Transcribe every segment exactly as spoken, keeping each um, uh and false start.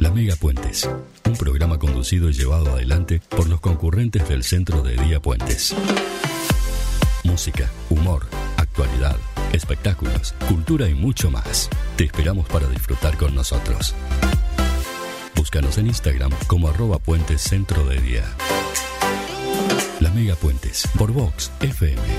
La Mega Puentes, un programa conducido y llevado adelante por los concurrentes del Centro de Día Puentes. Música, humor, actualidad, espectáculos, cultura y mucho más. Te esperamos para disfrutar con nosotros. Búscanos en Instagram como arroba Puentes Centro de Día. La Mega Puentes, por Vox F M.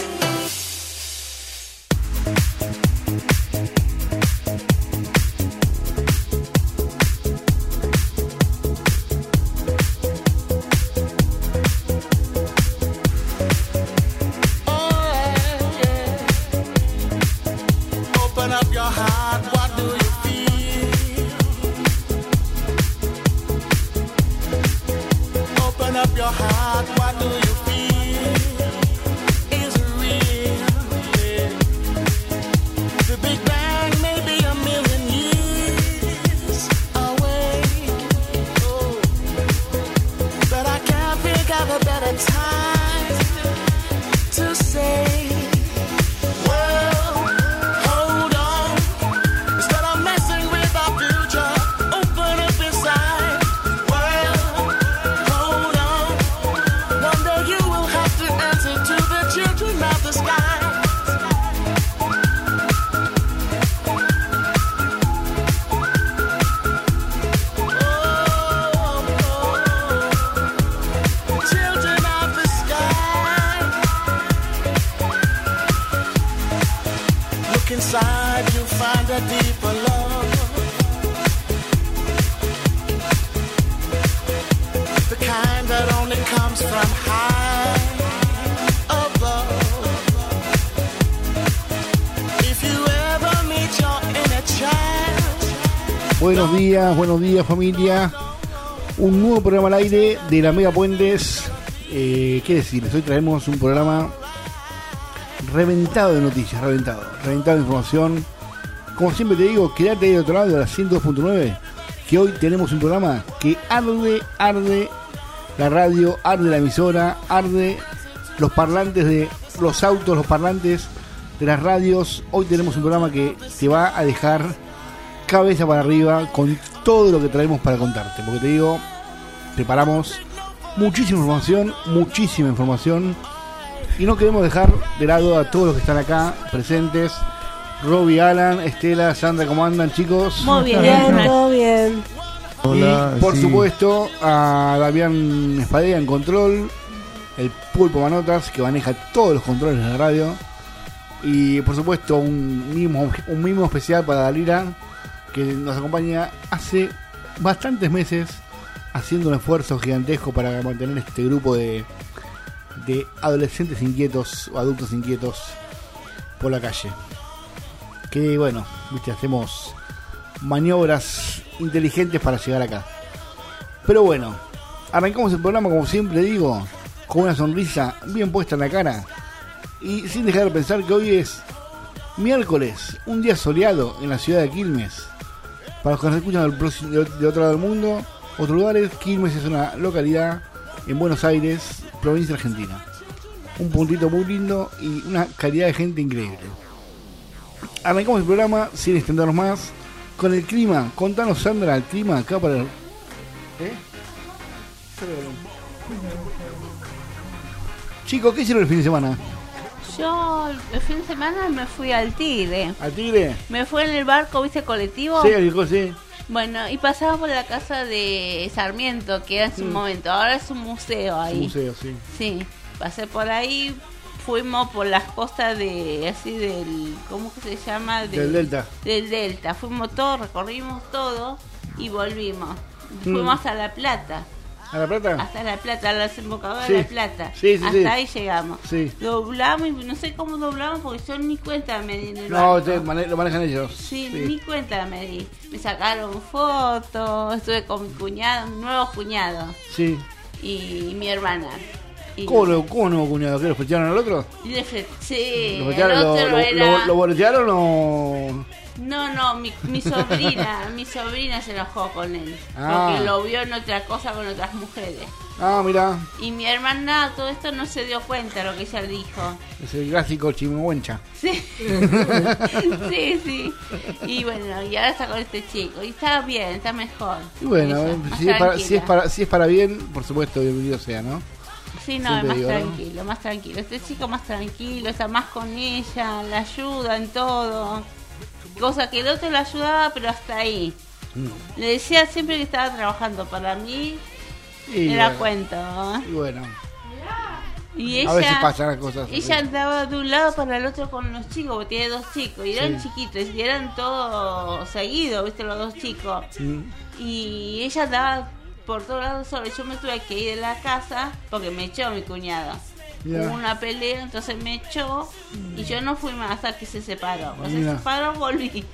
Buenos días, buenos días familia. Un nuevo programa al aire de la Mega Puentes. Eh, ¿Qué decirles? Hoy traemos un programa reventado de noticias, reventado, reventado de información. Como siempre te digo, quédate ahí de otro lado de la ciento dos punto nueve, que hoy tenemos un programa que arde, arde la radio, arde la emisora, arde los parlantes de los autos, los parlantes de las radios. Hoy tenemos un programa que te va a dejar cabeza para arriba con todo lo que traemos para contarte, porque te digo, preparamos muchísima información, muchísima información, y no queremos dejar de lado a todos los que están acá presentes. Robbie, Alan, Estela, Sandra, ¿cómo andan, chicos? Muy bien, bien, todo bien. Hola, y por sí. supuesto a Damián Espadea en control, el Pulpo Manotas que maneja todos los controles de la radio, y por supuesto un mimo, un mimo especial para Dalila, que nos acompaña hace bastantes meses haciendo un esfuerzo gigantesco para mantener este grupo de, de adolescentes inquietos o adultos inquietos por la calle. Que bueno, viste, hacemos maniobras inteligentes para llegar acá. Pero bueno, arrancamos el programa, como siempre digo, con una sonrisa bien puesta en la cara y sin dejar de pensar que hoy es miércoles, un día soleado en la ciudad de Quilmes. Para los que nos escuchan del próximo, de, de otro lado del mundo, otros lugares, Quilmes es una localidad en Buenos Aires, provincia argentina. Un puntito muy lindo y una calidad de gente increíble. Arrancamos el programa sin extendernos más con el clima. Contanos, Sandra, el clima acá para el... ¿Eh? Chicos, ¿qué hicieron el fin de semana? Yo el fin de semana me fui al Tigre. ¿Al Tigre? Me fui en el barco, ¿viste? Colectivo. Sí, el barco, sí. Bueno, y pasaba por la casa de Sarmiento, que era en su mm. momento. Ahora es un museo ahí. Un museo, sí. Sí, pasé por ahí, fuimos por las costas de, así del, ¿cómo que se llama? De, del Delta. Del Delta. Fuimos todos, recorrimos todo y volvimos. Mm. Fuimos hasta La Plata. ¿A La Plata? Hasta La Plata, a la desembocadura sí. de La Plata. Sí, sí, hasta sí. ahí llegamos. Sí. Doblamos y no sé cómo doblamos porque yo ni cuenta me di en el No, barco. te mane- lo manejan ellos. Sí, sí, ni cuenta me di. Me sacaron fotos, estuve con mi cuñado, mi nuevo cuñado. Sí. Y mi hermana. Y ¿Cómo, lo, ¿Cómo nuevo cuñado? ¿Qué, lo flecharon al otro? y de fre- sí, ¿Lo el flecharon, otro lo, lo, era... lo, lo boletearon o...? No, no, mi, mi sobrina, mi sobrina se enojó con él. Ah. Porque lo vio en otra cosa con otras mujeres. Ah, mira. Y mi hermana todo esto no se dio cuenta de lo que ella dijo. Es el clásico chimuencha. Sí. sí, sí. Y bueno, y ahora está con este chico. Y está bien, está mejor. Y bueno, ella, eh, más si, es para, si, es tranquila. para, si es para bien, por supuesto, bienvenido sea, ¿no? Sí, no, Siempre es más digo, ¿no? tranquilo, más tranquilo. Este chico más tranquilo, está más con ella, la ayuda en todo. Cosa que el otro la ayudaba, pero hasta ahí. Mm. Le decía siempre que estaba trabajando para mí. Y Era bueno, cuento, ¿no? Y bueno, Y ella, a veces pasan las cosas. ella así. andaba de un lado para el otro con los chicos, porque tiene dos chicos, y eran Sí. chiquitos, y eran todos seguidos, viste, los dos chicos. Mm. Y ella andaba por todos lados sola. Yo me tuve que ir de la casa porque me echó mi cuñado. Ya. Hubo una pelea, entonces me echó y yo no fui más hasta que se separó. Cuando se Mira. separó, volví.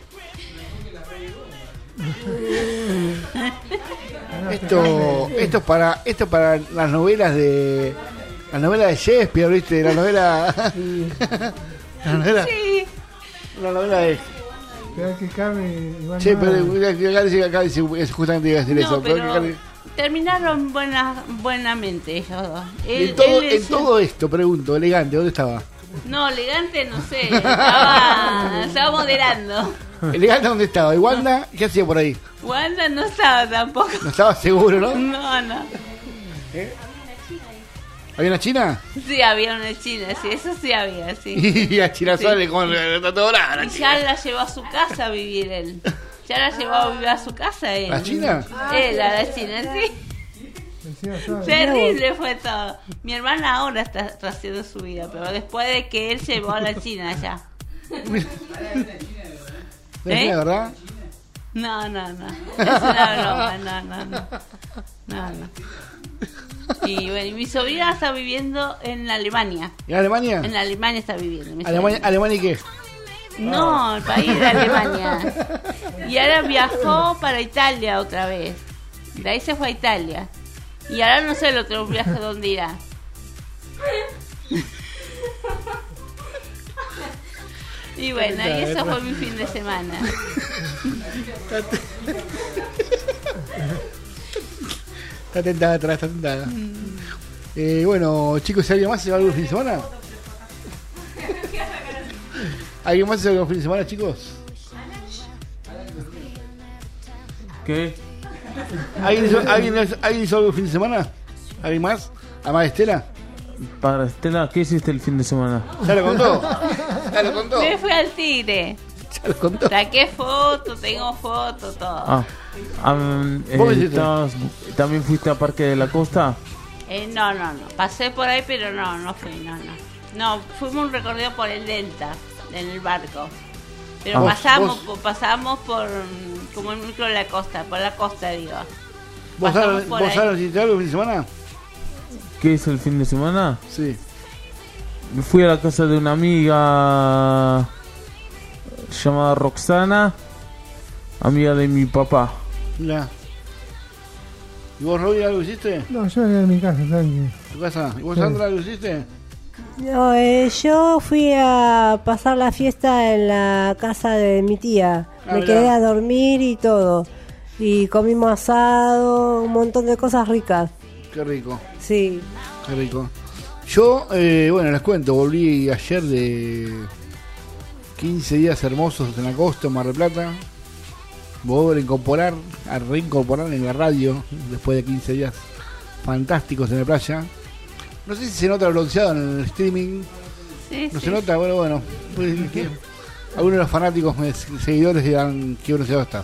Esto, esto es para, esto es para las novelas de, las novelas de Shakespeare, ¿viste? La novela, la novela, Sí. la novela de. Pero que Carmen igual Che, no- pero acá dice, acá dice, es justamente iba a decir No, eso. pero que Carmen- terminaron buena, buenamente ellos dos. Él- en todo, él en decía- todo esto, pregunto, elegante, ¿dónde estaba? No, elegante no sé, estaba, estaba moderando. Elegante, ¿dónde estaba? ¿Y Wanda? ¿Qué hacía por ahí? Wanda no estaba tampoco. No estaba seguro, ¿no? No, no. ¿Había una china? Sí, había una china, sí, eso sí había, sí. Y a China Sí. sale con está todo raro. Y ya la llevó a su casa a vivir él. Ya la llevó a vivir a su casa él. ¿La China? Él, a la China, sí. Encima sabe. Terrible fue todo. Mi hermana ahora está haciendo su vida, pero después de que él llevó a la China allá. ¿Es ¿Eh? la verdad? No, no, no. Es una broma, no, no, no. No, no. Y bueno, y mi sobrina está viviendo en Alemania. ¿En Alemania? En Alemania está viviendo. mi ¿Alemania, sobrina. ¿Alemania y qué? No, el país de Alemania. Y ahora viajó para Italia otra vez. De ahí se fue a Italia. Y ahora no sé el otro viaje dónde irá. Y bueno, y eso fue mi fin de semana. Está tentada atrás, está tentada. Eh, bueno, chicos, ¿alguien más se va algún fin de semana? ¿Alguien más se va algún fin de semana, chicos? ¿Qué? ¿Alguien hizo, alguien, ¿Alguien hizo algún fin de semana? ¿Alguien más? ¿Además de Estela? Para Estela, ¿qué hiciste el fin de semana? ¿Ya lo contó? ¿Ya lo contó? Me fui al Tigre. ¿Ya lo contó? Saqué fotos, tengo fotos, todo. Ah, am, eh, ¿Vos qué hiciste? estabas- ¿también fuiste a Parque de la Costa? Eh, no, no, no. Pasé por ahí, pero no, no fui, no, no. No, fuimos un recorrido por el Delta, en el barco. Pero Ah, vos- pasamos, vos- por, pasamos por, mm, como el micro de la costa, por la costa, digo. ¿Vos Pasamos sabés por vos ahí. sabés si hiciste algo el fin de semana? ¿Qué hice el fin de semana? Sí. Fui a la casa de una amiga llamada Roxana, amiga de mi papá. Mira. ¿Y vos, Robbie, algo hiciste? No, yo en mi casa, tranqui. ¿Tu casa? ¿Y vos, Sí. Sandra, algo hiciste? No, eh, yo fui a pasar la fiesta en la casa de mi tía. Ah, Me mirá. quedé a dormir y todo. Y comimos asado, un montón de cosas ricas. Qué rico. Sí. Qué rico. Yo, eh, bueno, les cuento, volví ayer de quince días hermosos en la costa, en Mar del Plata. Volver a incorporar, a reincorporar en la radio, después de quince días fanásticos en la playa. No sé si se nota bronceado en el streaming. Sí, No sí. se nota, bueno, bueno. Pues, que algunos de los fanáticos, me- seguidores dirán qué bronceado estás.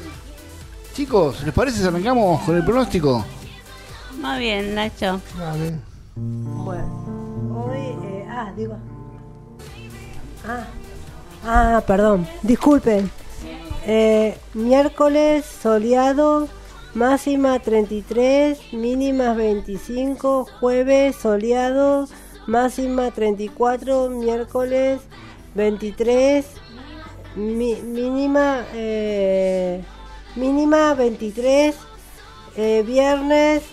Chicos, ¿les parece si arrancamos con el pronóstico? Muy bien, Nacho. Vale. Bueno, hoy. eh, ah, digo. Ah, ah, perdón, disculpen. Eh, miércoles soleado, máxima treinta y tres, mínimas veinticinco. Jueves soleado, máxima treinta y cuatro. Miércoles veintitrés, mi- mínima eh, mínima veintitrés. Eh, viernes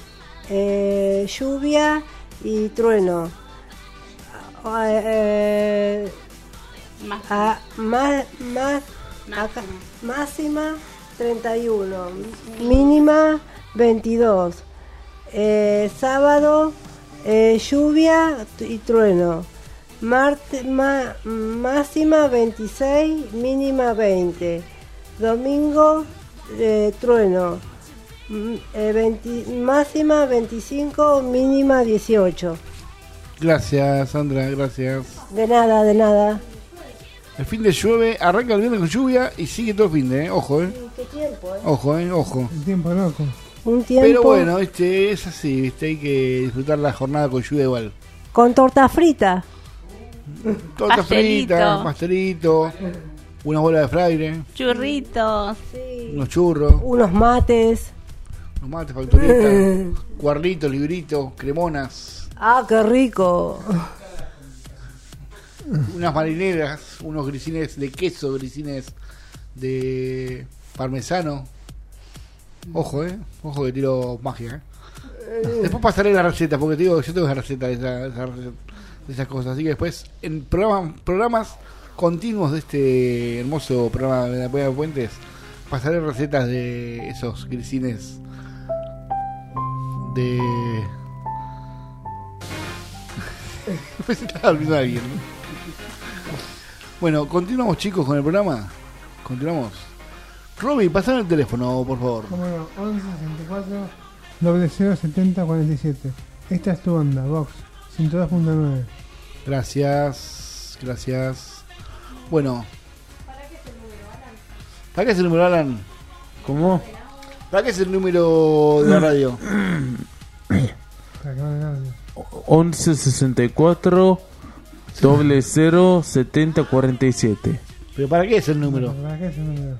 eh, lluvia y trueno. Ah, eh, Más. ah, más, más, Acá, máxima treinta y uno, mínima veintidós. Eh, sábado, eh, lluvia y trueno. Marte, ma, máxima veintiséis, mínima veinte. Domingo, eh, trueno. Eh, veinte, máxima veinticinco, mínima dieciocho. Gracias, Sandra, gracias. De nada, de nada. El fin de llueve, arranca el viernes con lluvia y sigue todo el fin de, ¿eh? Ojo, ¿eh? ¿Qué tiempo, eh? Ojo, ¿eh? Ojo. El tiempo loco. Un tiempo. Pero bueno, este, es así, ¿viste? Hay que disfrutar la jornada con lluvia igual. Con torta frita. Torta Pastelito. frita, pastelito, una bola de fraile, Churritos. Sí. unos churros, Unos mates. unos mates, facturitas, cuarlitos, libritos, cremonas, Ah, qué rico. unas marineras, unos grisines de queso, grisines de parmesano. Ojo, eh, ojo que tiro magia, eh. Después pasaré la receta, porque te digo, yo tengo esa receta de, esa, esa receta, de esas cosas. Así que después, en programa, programas continuos de este hermoso programa de la Puebla de Puentes, pasaré recetas de esos grisines de... Después estaba olvidando a alguien, ¿no? Bueno, continuamos, chicos, con el programa. Continuamos. Roby, pasame el teléfono, por favor. Como no, once sesenta y cuatro, doble cero setenta cuarenta y siete. Esta es tu onda, Vox, ciento dos punto nueve. Gracias, gracias. Bueno. ¿Para qué es el número, Alan? ¿Cómo? ¿Para qué es el número de la radio? Para que no me hable. once sesenta y cuatro, doble cero setenta cuarenta y siete. ¿Pero para qué es el número? ¿Para qué es el número?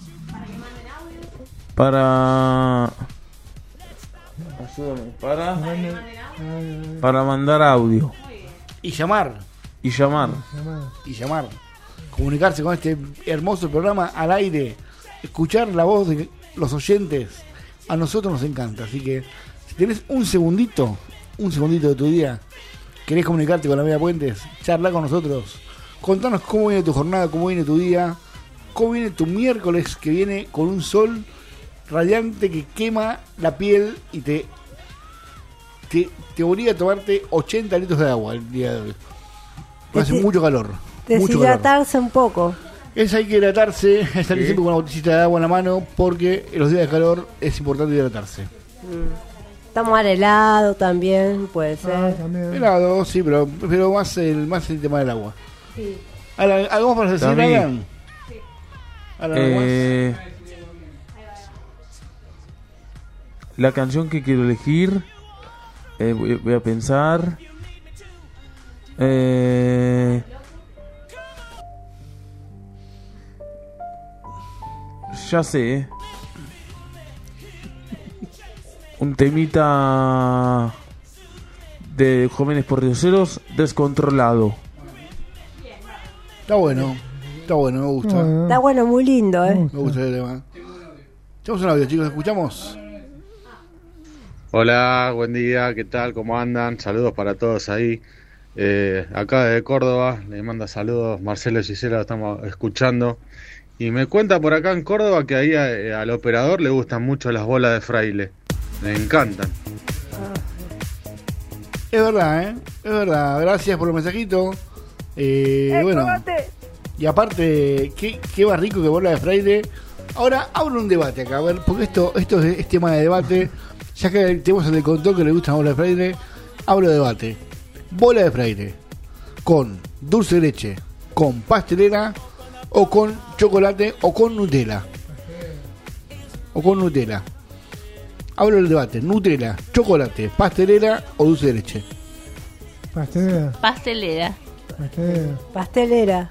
Para... Ayúdame. Para... Para mandar audio. Y llamar. Y llamar. Llamada. Y llamar. Comunicarse con este hermoso programa al aire. Escuchar la voz de los oyentes. A nosotros nos encanta. Así que si tenés un segundito, un segundito de tu día, querés comunicarte con la Media Puentes, charla con nosotros. Contanos cómo viene tu jornada, cómo viene tu día, cómo viene tu miércoles que viene con un sol radiante que quema la piel y te te, te obliga a tomarte ochenta litros de agua el día de hoy. Hace Desi- mucho calor. Mucho calor. Deshidratarse un poco. Es hay que hidratarse, es salir siempre con una botellita de agua en la mano porque en los días de calor es importante hidratarse. Tomar helado también, puede ser. Ah, también. Helado, sí, pero, pero más el más el tema del agua. Sí. Alan, ¿algo más para decir, También. Alan? Alan, ¿algo más? Eh, la canción que quiero elegir, eh, voy, voy a pensar. Eh, ya sé. eh. Un temita de Jóvenes Pordioseros, Descontrolado. Está bueno, está bueno, me gusta. Bueno, Está bueno, muy lindo, ¿eh? Me gusta el tema. Echamos un audio, chicos, ¿escuchamos? Hola, buen día, ¿qué tal? ¿Cómo andan? Saludos para todos ahí. Eh, acá desde Córdoba, le manda saludos Marcelo y Gisela, estamos escuchando. Y me cuenta por acá en Córdoba que ahí a- al operador le gustan mucho las bolas de fraile. Le encantan. Es verdad, ¿eh? Es verdad. Gracias por el mensajito. Eh, bueno. Y aparte, qué, qué más rico que bola de fraile. Ahora, abro un debate acá, a ver, porque esto, esto es, es tema de debate. Ya que tenemos el de control que le gusta la bola de fraile, abro debate. Bola de fraile con dulce de leche, con pastelera, o con chocolate, o con Nutella. O con Nutella. Abro el debate. Nutella, chocolate, pastelera o dulce de leche. pastelera. Pastelera. Pastelera. Pastelera.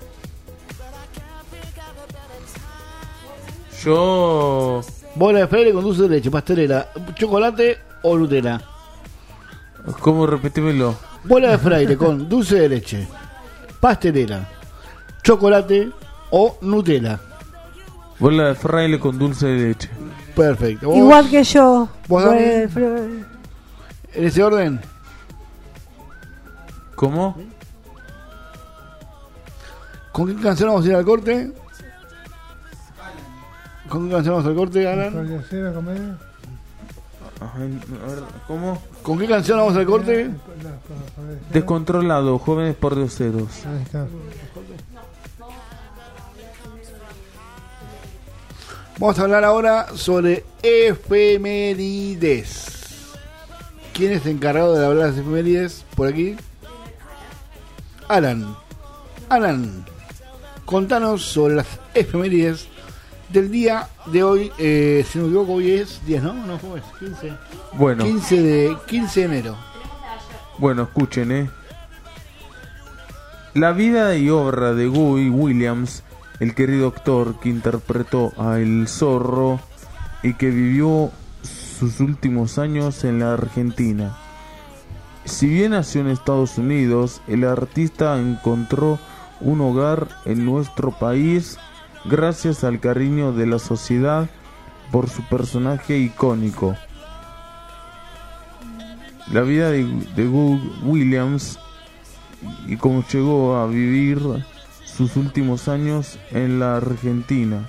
Yo... Bola de fraile con dulce de leche, pastelera, chocolate o Nutella. ¿Cómo? Repetímelo. Bola de fraile con dulce de leche, pastelera, chocolate o Nutella. Bola de fraile con dulce de leche. Perfecto. ¿Vos, Igual que yo. ¿Vos, Dani? Bueno, fr- en ese orden? ¿Cómo? ¿Con qué canción vamos a ir al corte? ¿Con qué canción vamos al corte, Alan? Control comedia. Ajá, a ver, ¿cómo? ¿Con qué canción vamos al corte? Descontrolado, jóvenes por dioseros. Ahí está. Vamos a hablar ahora sobre efemérides. ¿Quién es encargado de hablar de las efemérides por aquí? Alan. Alan, contanos sobre las efemérides del día de hoy. Eh, si no me equivoco, hoy es diez, ¿no? No, ¿cómo es? quince. Bueno. quince de, quince de enero. Bueno, escuchen, eh. La vida y obra de Guy Williams, el querido actor que interpretó a El Zorro y que vivió sus últimos años en la Argentina. Si bien nació en Estados Unidos, el artista encontró un hogar en nuestro país gracias al cariño de la sociedad por su personaje icónico. La vida de, de Guy Williams y cómo llegó a vivir sus últimos años en la Argentina.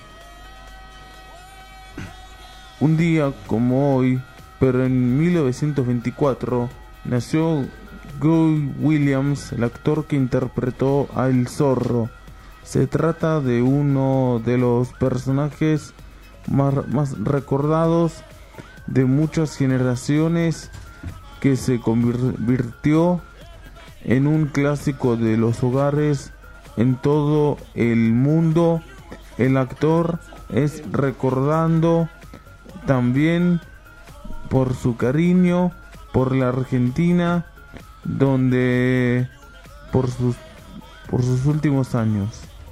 Un día como hoy, pero en mil novecientos veinticuatro, nació Guy Williams, el actor que interpretó a El Zorro. Se trata de uno de los personajes más, más recordados de muchas generaciones, que se convirtió en un clásico de los hogares en todo el mundo. El actor es recordando también por su cariño por la Argentina, donde por sus por sus últimos años.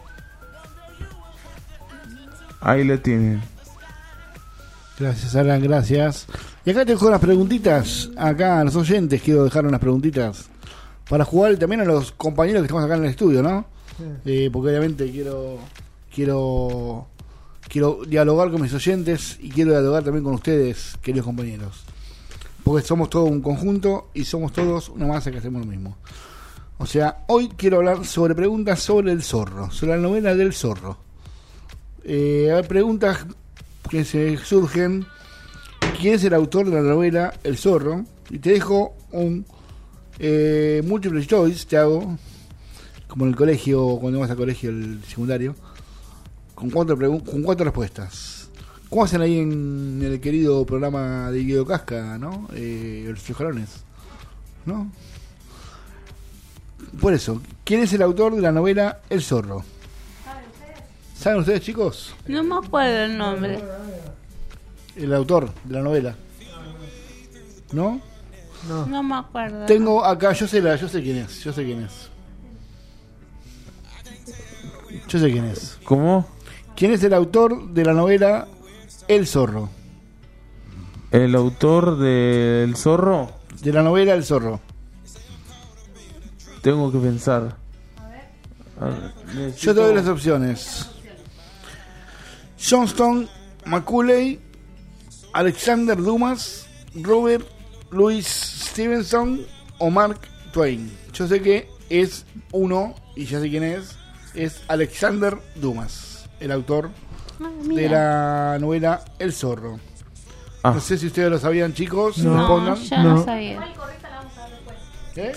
Ahí le tienen. Gracias, Alan, gracias. Y acá te dejo unas preguntitas. Acá a los oyentes quiero dejar unas preguntitas para jugar, y también a los compañeros que estamos acá en el estudio, ¿no? Sí. Eh, porque obviamente quiero quiero quiero dialogar con mis oyentes y quiero dialogar también con ustedes, queridos compañeros, porque somos todo un conjunto y somos todos una masa que hacemos lo mismo. O sea, hoy quiero hablar sobre preguntas sobre El Zorro, sobre la novela del Zorro. Eh, hay preguntas que se surgen. ¿Quién es el autor de la novela El Zorro? Y te dejo un eh, multiple choice, te hago, como en el colegio, cuando vas al colegio, el secundario, con cuatro, pregun- con cuatro respuestas. ¿Cómo hacen ahí en el querido programa de Guido Casca, ¿no? Eh, los Chojalones, ¿no? Por eso, ¿quién es el autor de la novela El Zorro? ¿Saben ustedes, chicos? No me acuerdo el nombre. El autor de la novela. ¿No? No, no me acuerdo. Tengo acá, yo sé la, yo sé quién es, yo sé quién es. Yo sé quién es. ¿Cómo? ¿Quién es el autor de la novela El Zorro? ¿El autor de El Zorro? De la novela El Zorro. Tengo que pensar. A ver, necesito... Yo te doy las opciones. Johnston Macaulay, Alexander Dumas, Robert Louis Stevenson o Mark Twain. Yo sé que es uno, y ya sé quién es. Es Alexander Dumas, el autor ah, de la novela El Zorro. Ah. No sé si ustedes lo sabían, chicos. No, respondan. yo no, no sabía. ¿Eh?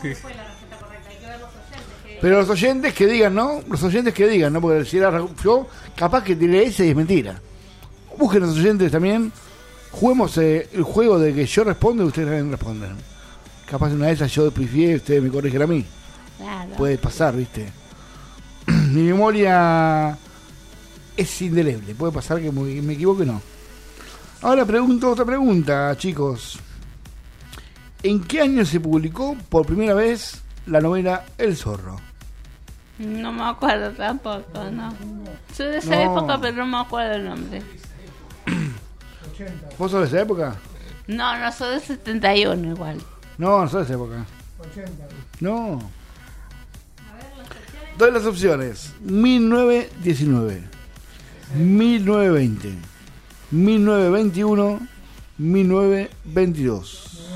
Pero los oyentes que digan, ¿no? Los oyentes que digan, ¿no? Porque si era yo, capaz que tiré ese y es mentira. Busquen los oyentes también. Juguemos eh, el juego de que yo respondo y ustedes también responden. Capaz una de esas yo pifié y ustedes me corrigen a mí. Claro. Puede pasar, ¿viste? Mi memoria es indeleble. Puede pasar que me equivoque o no. Ahora pregunto otra pregunta, chicos. ¿En qué año se publicó por primera vez la novela El Zorro? No me acuerdo tampoco, no. Soy de esa No. época, pero no me acuerdo el nombre. ¿Vos sos de esa época? No, no soy de setenta y uno igual. No, no sos de esa época. No. Doy las opciones. mil novecientos diecinueve, mil novecientos veinte, mil novecientos veintiuno, mil novecientos veintidós.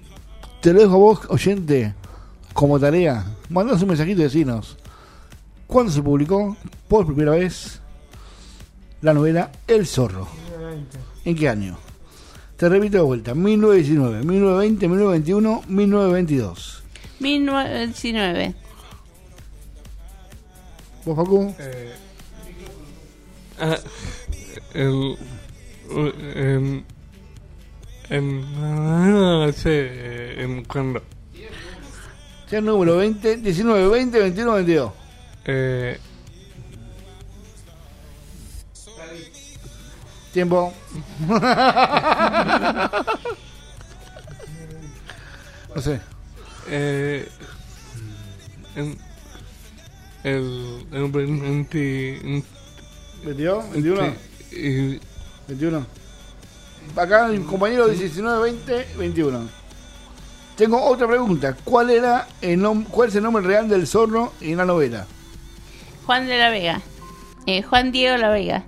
Te lo dejo a vos, oyente, como tarea. Mandanos un mensajito y decinos ¿Cuándo se publicó por primera vez la novela El Zorro? ¿En qué año? Te repito de vuelta, mil novecientos diecinueve, mil novecientos veinte, mil novecientos veintiuno, mil novecientos veintidós. mil novecientos diecinueve. ¿Vos, Facu? Eh, ah, el, en, en, no sé, en cuándo. Sea el número veinte, diecinueve, veinte, veintiuno, veintidós. Eh, Tiempo. No sé. Eh, en, el, el veinte, ¿veintidós? ¿veintiuno? y, ¿veintiuno? Acá mi compañero dice diecinueve, veinte, veintiuno. Tengo otra pregunta. ¿Cuál era el nom- cuál es el nombre real del zorro en la novela? Juan de la Vega. Eh, Juan Diego La Vega.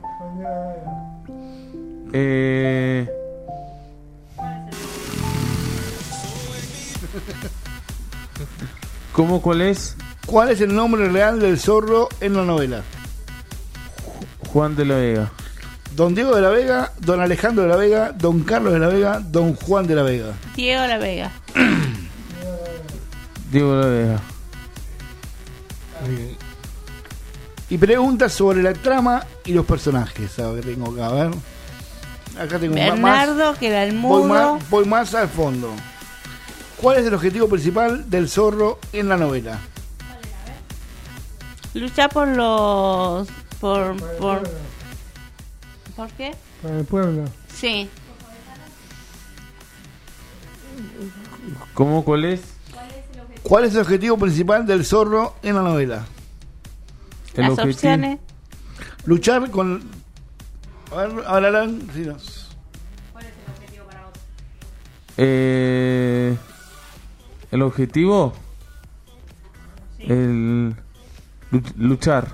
Eh... ¿Cómo cuál es? ¿Cuál es el nombre real del zorro en la novela? Juan de la Vega. Don Diego de la Vega, Don Alejandro de la Vega, Don Carlos de la Vega, Don Juan de la Vega. Diego La Vega. Diego de la Vega. Y preguntas sobre la trama y los personajes. A ver, tengo acá, a ver. Acá tengo Bernardo, más. que era el Voy mudo. más, voy más al fondo. ¿Cuál es el objetivo principal del zorro en la novela? Luchar por los... Por, por, ¿por qué? Para el pueblo. Sí. ¿Cómo cuál es? ¿Cuál es el objetivo principal del zorro en la novela? El Las objetivo. opciones. Luchar con... A ver, ahora Alan, sí, no. Eh, el objetivo, el luch- luchar.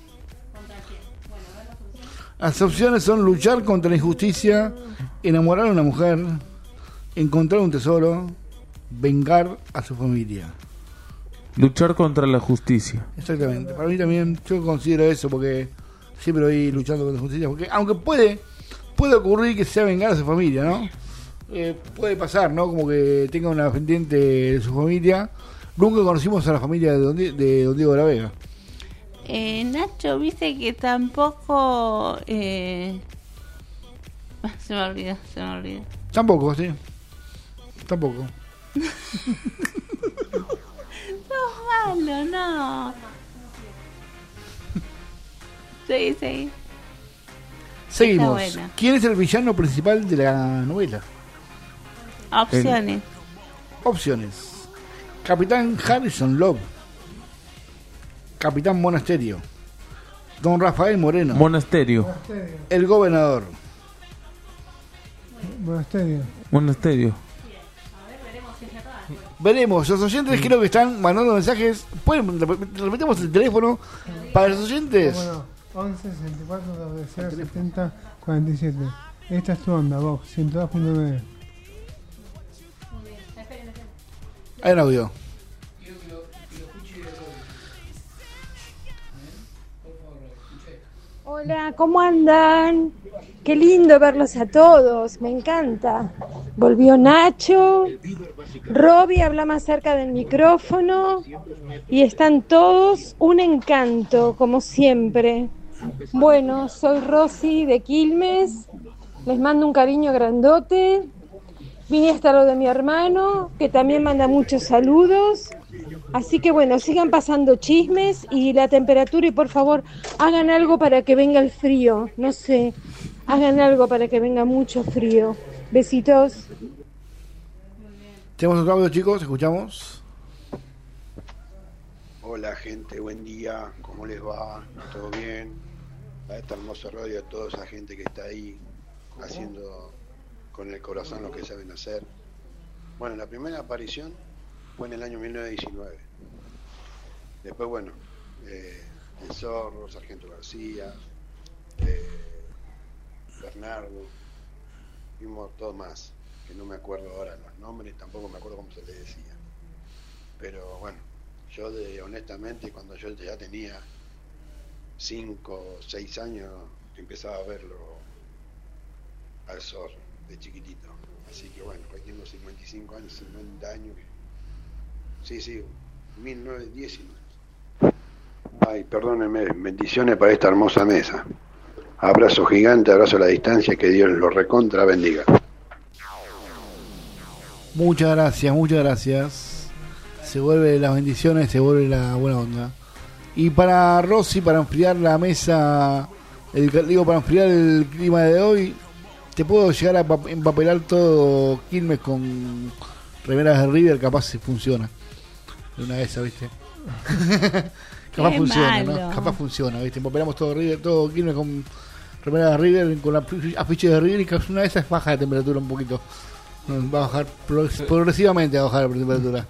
Las opciones son luchar contra la injusticia, enamorar a una mujer, encontrar un tesoro, vengar a su familia. Luchar contra la justicia. Exactamente. Para mí también, yo considero eso porque siempre voy luchando contra la justicia. Porque aunque puede, puede ocurrir que sea vengar a su familia, ¿no? Eh, puede pasar, ¿no? Como que tenga una pendiente de su familia. Nunca conocimos a la familia de Don, Di- de Don Diego de la Vega. Eh, Nacho, viste que tampoco... Eh... Se me olvidó, se me olvidó. Tampoco, sí. Tampoco. No, malo, no. Sí, sí. Seguimos. Está buena. ¿Quién es el villano principal de la novela? Opciones. Opciones. Capitán Harrison Love. Capitán Monasterio. Don Rafael Moreno. Monasterio. El gobernador. Monasterio. Monasterio. Veremos. Los oyentes creo que están mandando mensajes. ¿Pueden rep- repetimos el teléfono para los oyentes? Bueno, once sesenta y cuatro cero setenta cuarenta y siete. Esta es tu onda, Vox ciento dos punto nueve. Hay un audio. Hola, ¿cómo andan? Qué lindo verlos a todos, me encanta. Volvió Nacho, Robbie habla más cerca del micrófono y están todos un encanto, como siempre. Bueno, soy Rosy de Quilmes, les mando un cariño grandote. Vine hasta lo de mi hermano, que también manda muchos saludos. Así que bueno, sigan pasando chismes y la temperatura y por favor hagan algo para que venga el frío. No sé, hagan algo para que venga mucho frío. Besitos. Tenemos otro audio, chicos. Escuchamos. Hola gente, buen día, ¿cómo les va? ¿Todo bien? A esta hermosa radio, a toda esa gente que está ahí haciendo con el corazón lo que saben hacer. Bueno, la primera aparición fue en el año mil novecientos diecinueve. Después, bueno, eh, El Zorro, Sargento García, eh, Bernardo, vimos todo más, que no me acuerdo ahora los nombres, tampoco me acuerdo cómo se les decía. Pero bueno, yo de, honestamente, cuando yo ya tenía cinco, seis años que empezaba a verlo al Zorro de chiquitito. Así que bueno, hoy tengo cincuenta y cinco años, cincuenta años. Sí, sí, mil novecientos diez. Ay, perdónenme, bendiciones para esta hermosa mesa. Abrazo gigante, abrazo a la distancia, que Dios lo recontra bendiga. Muchas gracias, muchas gracias. Se vuelve las bendiciones, se vuelve la buena onda. Y para Rosy, para enfriar la mesa, el, digo, para enfriar el clima de hoy, te puedo llegar a empapelar todo Quilmes con remeras de River, capaz si funciona. Una de esas, ¿viste? Capaz funciona, ¿no? Capaz funciona, ¿viste? Empapelamos todo River, todo Quilmes con remeras de River, con la afiche de River, y una de esas baja la temperatura un poquito. Va a bajar progresivamente, va a bajar la temperatura.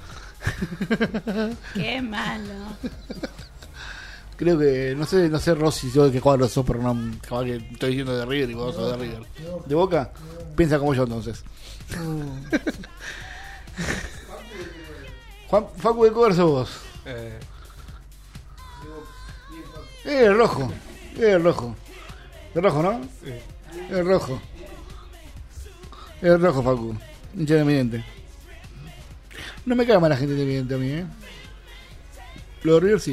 Qué malo. Creo que, no sé, no sé Rossi, yo que cuadro sos, pero no, capaz que estoy diciendo de River y vos sos de River. ¿De Boca? Piensa como yo entonces. Juan, Facu, ¿de cover sos vos? Eh. Eh, el rojo. Eh, el rojo. El rojo, ¿no? Sí. El rojo. El rojo, Facu. Hincha de Evidente. No me cae mal la gente de Evidente a mí, ¿eh? Lo de River sí.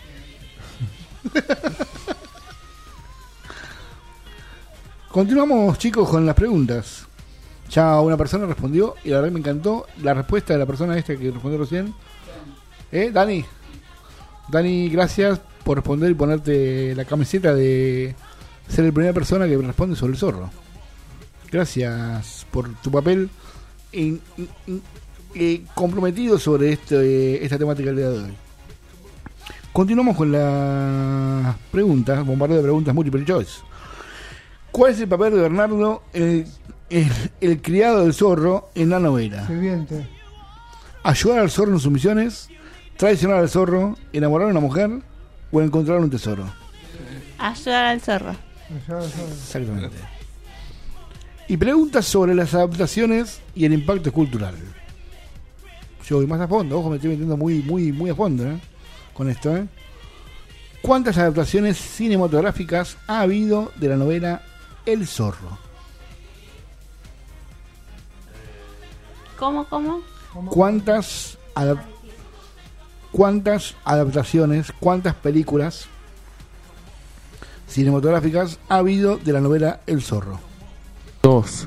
Continuamos, chicos, con las preguntas. Ya una persona respondió y la verdad me encantó la respuesta de la persona esta que respondió recién. ¿Eh, Dani? Dani, gracias por responder y ponerte la camiseta de ser la primera persona que responde sobre el zorro. Gracias por tu papel in, in, in, eh, comprometido sobre este, esta temática del día de hoy. Continuamos con las preguntas, bombardeo de preguntas multiple choice. ¿Cuál es el papel de Bernardo, el, el, el criado del zorro, en la novela? Sirviente. ¿Ayudar al zorro en sus misiones? ¿Traicionar al zorro? ¿Enamorar a una mujer? ¿O encontrar un tesoro? Ayudar al zorro. Ayudar al zorro. Exactamente. Y preguntas sobre las adaptaciones y el impacto cultural. Yo voy más a fondo, ojo, me estoy metiendo muy, muy, muy a fondo, ¿eh? Con esto, ¿eh? ¿Cuántas adaptaciones cinematográficas ha habido de la novela El Zorro? ¿Cómo, cómo? ¿Cuántas adap- cuántas adaptaciones, cuántas películas cinematográficas ha habido de la novela El Zorro? Dos.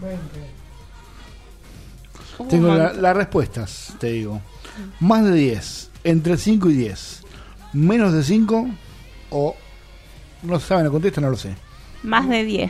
Tengo la- las respuestas, te digo. Más de diez, entre cinco y diez. Menos de cinco o no saben, la contesta, no lo sé. Más de diez.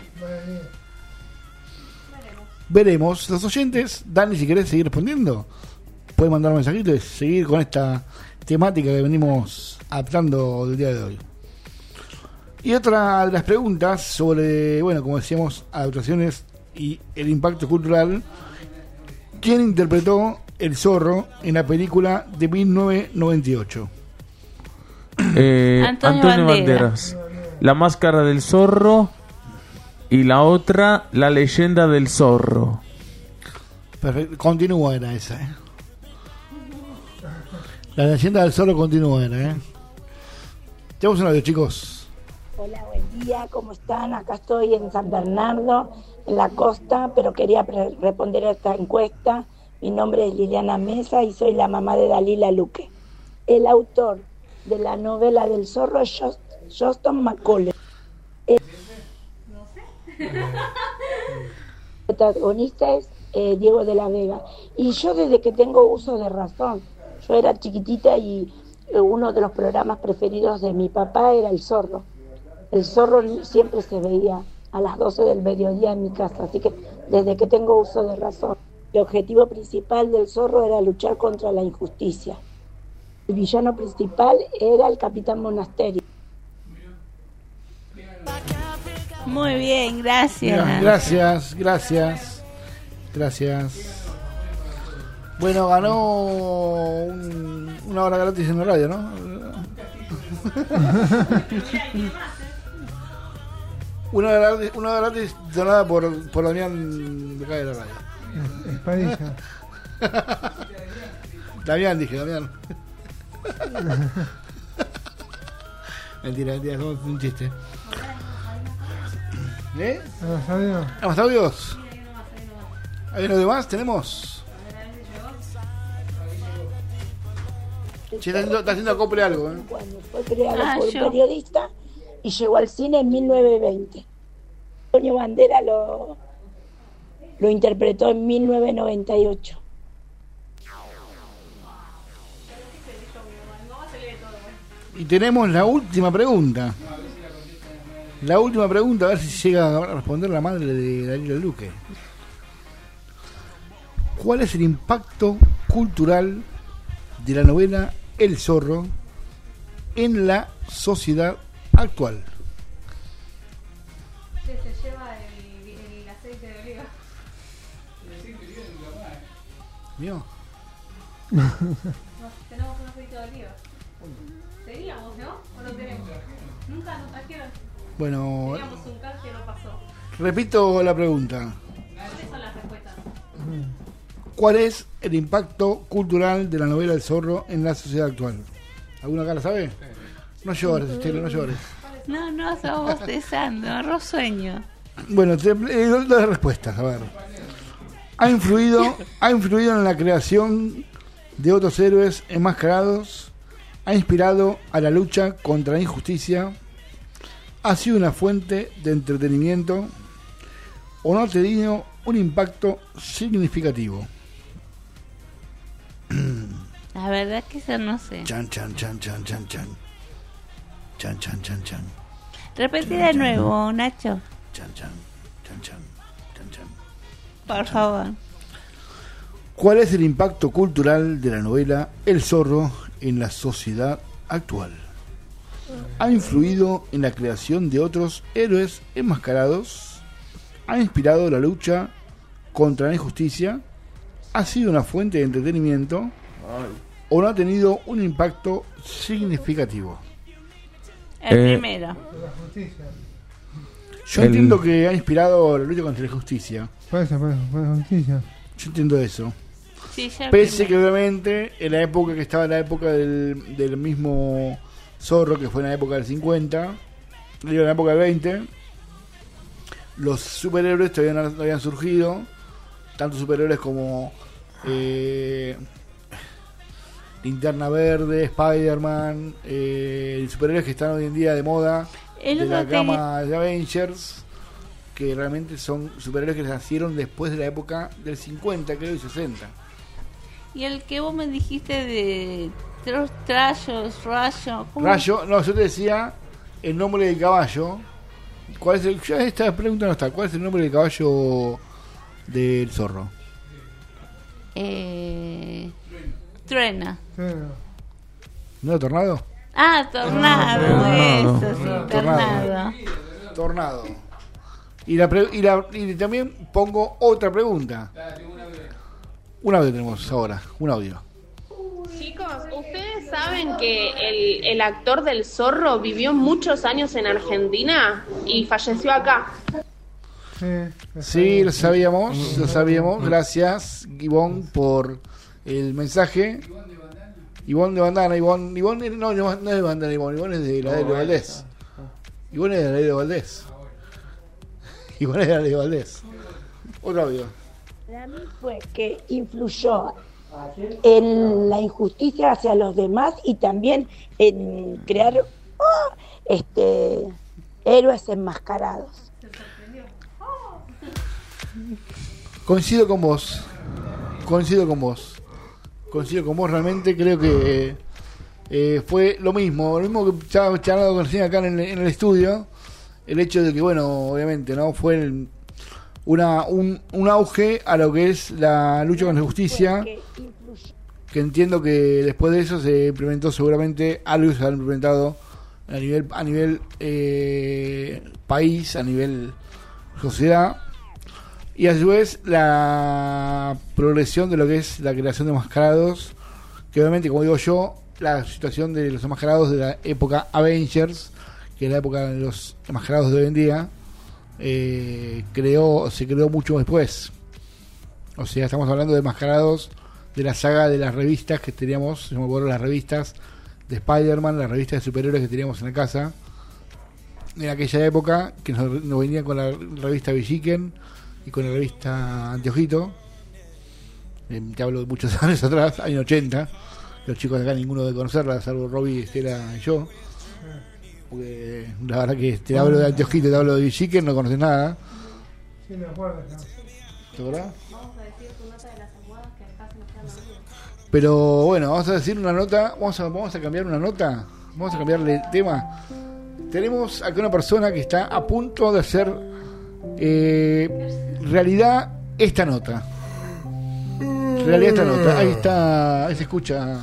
Veremos. Los oyentes, Dani, si querés seguir respondiendo, puedes mandar un mensajito y seguir con esta temática que venimos adaptando del día de hoy. Y otra de las preguntas sobre, bueno, como decíamos, adaptaciones y el impacto cultural. ¿Quién interpretó El Zorro en la película de mil novecientos noventa y ocho? Eh, Antonio Antonio, Banderas. Banderas. La máscara del zorro. Y la otra, La leyenda del zorro. Perfecto. Continúa era esa, ¿eh? La leyenda del zorro continúa era, ¿eh? Tenemos un audio, chicos. Hola, buen día, ¿cómo están? Acá estoy en San Bernardo, en la costa, pero quería pre- responder a esta encuesta. Mi nombre es Liliana Mesa y soy la mamá de Dalila Luque. El autor de la novela del zorro es Jost- Johnston McCulley. El protagonista es eh, Diego de la Vega. Y yo desde que tengo uso de razón, yo era chiquitita y eh, uno de los programas preferidos de mi papá era El Zorro. El Zorro siempre se veía a las doce del mediodía en mi casa, así que desde que tengo uso de razón. El objetivo principal del Zorro era luchar contra la injusticia. El villano principal era el Capitán Monasterio. Muy bien, gracias. Mira, gracias, gracias, gracias. Bueno, ganó un- una hora gratis en la radio, ¿no? Una hora gratis, una hora gratis donada por, por Damián de acá de la radio. Espadilla. Damián, dije, Damián. Mentira, mentira, es un chiste. ¿Eh? ¿Más audios? ¿Más audios? ¿Hay uno de más? ¿Tenemos? Sí, está haciendo, está haciendo acople algo, ¿eh? Cuando fue creado Ah, por un yo. periodista y llegó al cine en mil novecientos veinte. Antonio Bandera lo, lo interpretó en mil novecientos noventa y ocho. Y tenemos la última pregunta. La última pregunta, a ver si llega a responder la madre de Daniela Luque. ¿Cuál es el impacto cultural de la novela El Zorro en la sociedad actual? Se, se lleva el, el aceite de oliva. ¿Mío? No, tenemos un aceite de oliva. Teníamos, ¿no? ¿O no tenemos? Nunca nos trajeron. Bueno, Teníamos un car que no pasó. repito la pregunta. ¿Cuáles son las respuestas? ¿Cuál es el impacto cultural de la novela El Zorro en la sociedad actual? ¿Alguno acá la sabe? No llores, Estela, no llores. No, no, estamos bostezando, agarró sueño. Bueno, te eh, doy las respuestas, a ver. Ha influido, ha influido en la creación de otros héroes enmascarados, ha inspirado a la lucha contra la injusticia, ha sido una fuente de entretenimiento o no ha tenido un impacto significativo. La verdad que eso no sé. Chan, chan, chan, chan, chan, chan. Chan, chan, chan, chan. Repetí de nuevo, Nacho. Chan, chan, chan, chan, chan, chan. Por favor. ¿Cuál es el impacto cultural de la novela El Zorro en la sociedad actual? Ha influido en la creación de otros héroes enmascarados, ha inspirado la lucha contra la injusticia, ha sido una fuente de entretenimiento o no ha tenido un impacto significativo. El Eh, primero. Yo El- entiendo que ha inspirado la lucha contra la injusticia. Por eso, por eso, por eso, justicia. Yo entiendo eso. Sí, ya el Pese que primero. obviamente en la época que estaba en la época del, del mismo Zorro, que fue en la época del cincuenta, digo, en la época del veinte, los superhéroes todavía no, no habían surgido, tanto superhéroes como eh, Linterna Verde, Spider-Man, eh, superhéroes que están hoy en día de moda, El de otro la que- gama de Avengers, que realmente son superhéroes que nacieron después de la época del cincuenta, creo, y sesenta. Y el que vos me dijiste de tros, trayos, rayo. ¿cómo? Rayo, no, yo te decía el nombre del caballo. ¿Cuál es el, ya esta pregunta no está. ¿Cuál es el nombre del caballo del Zorro? Eh, truena. ¿No era Tornado? Ah, tornado, Tornado. eso sí, Tornado. tornado. Tornado. Y, la pre- y, la, y también pongo otra pregunta. Un audio tenemos ahora, un audio. Chicos, ¿ustedes saben que el, el actor del Zorro vivió muchos años en Argentina y falleció acá? Sí, lo sabíamos, lo sabíamos. Gracias, Ivonne, por el mensaje. Ivonne de Bandana, Ivonne, Ivonne no, no, no es de Bandana, Ivonne, Ivonne es de la de Valdés. Ivonne es de la de Valdés. Ivonne es de la de Valdés. Otro audio. Para mí fue que influyó en la injusticia hacia los demás y también en crear oh, este héroes enmascarados. Coincido con vos. Coincido con vos. Coincido con vos, realmente creo que eh, eh, fue lo mismo, lo mismo que ya charlado con recién acá en el, en el estudio, el hecho de que, bueno, obviamente, ¿no? Fue el, una, un, un auge a lo que es la lucha contra la justicia, que entiendo que después de eso se implementó seguramente algo que se ha implementado a nivel, a nivel eh, país, a nivel sociedad. Y a su vez la progresión de lo que es la creación de enmascarados, que obviamente, como digo yo, la situación de los enmascarados de la época Avengers, que es la época de los enmascarados de hoy en día, eh, creó, se creó mucho después. O sea, estamos hablando de enmascarados de la saga de las revistas que teníamos, yo me acuerdo las revistas de Spider-Man, la revista de superhéroes que teníamos en la casa en aquella época, que nos, nos venía con la revista Villiquen y con la revista Anteojito. Eh, te hablo de muchos años atrás, años ochenta. Los chicos de acá ninguno de conocerla, salvo Robbie, Estela y yo. Porque la verdad que te hablo de Anteojito, te hablo de Villiquen, no conoces nada. Sí, me acuerdo. ¿Te acordás? Vamos a decir tu nota de las almohadas que acá se nos quedan dormidos. Pero bueno, vamos a decir una nota, vamos a, vamos a cambiar una nota, vamos a cambiarle el tema. Tenemos acá una persona que está a punto de hacer eh, realidad esta nota. Realidad esta nota. Ahí está, ahí se escucha.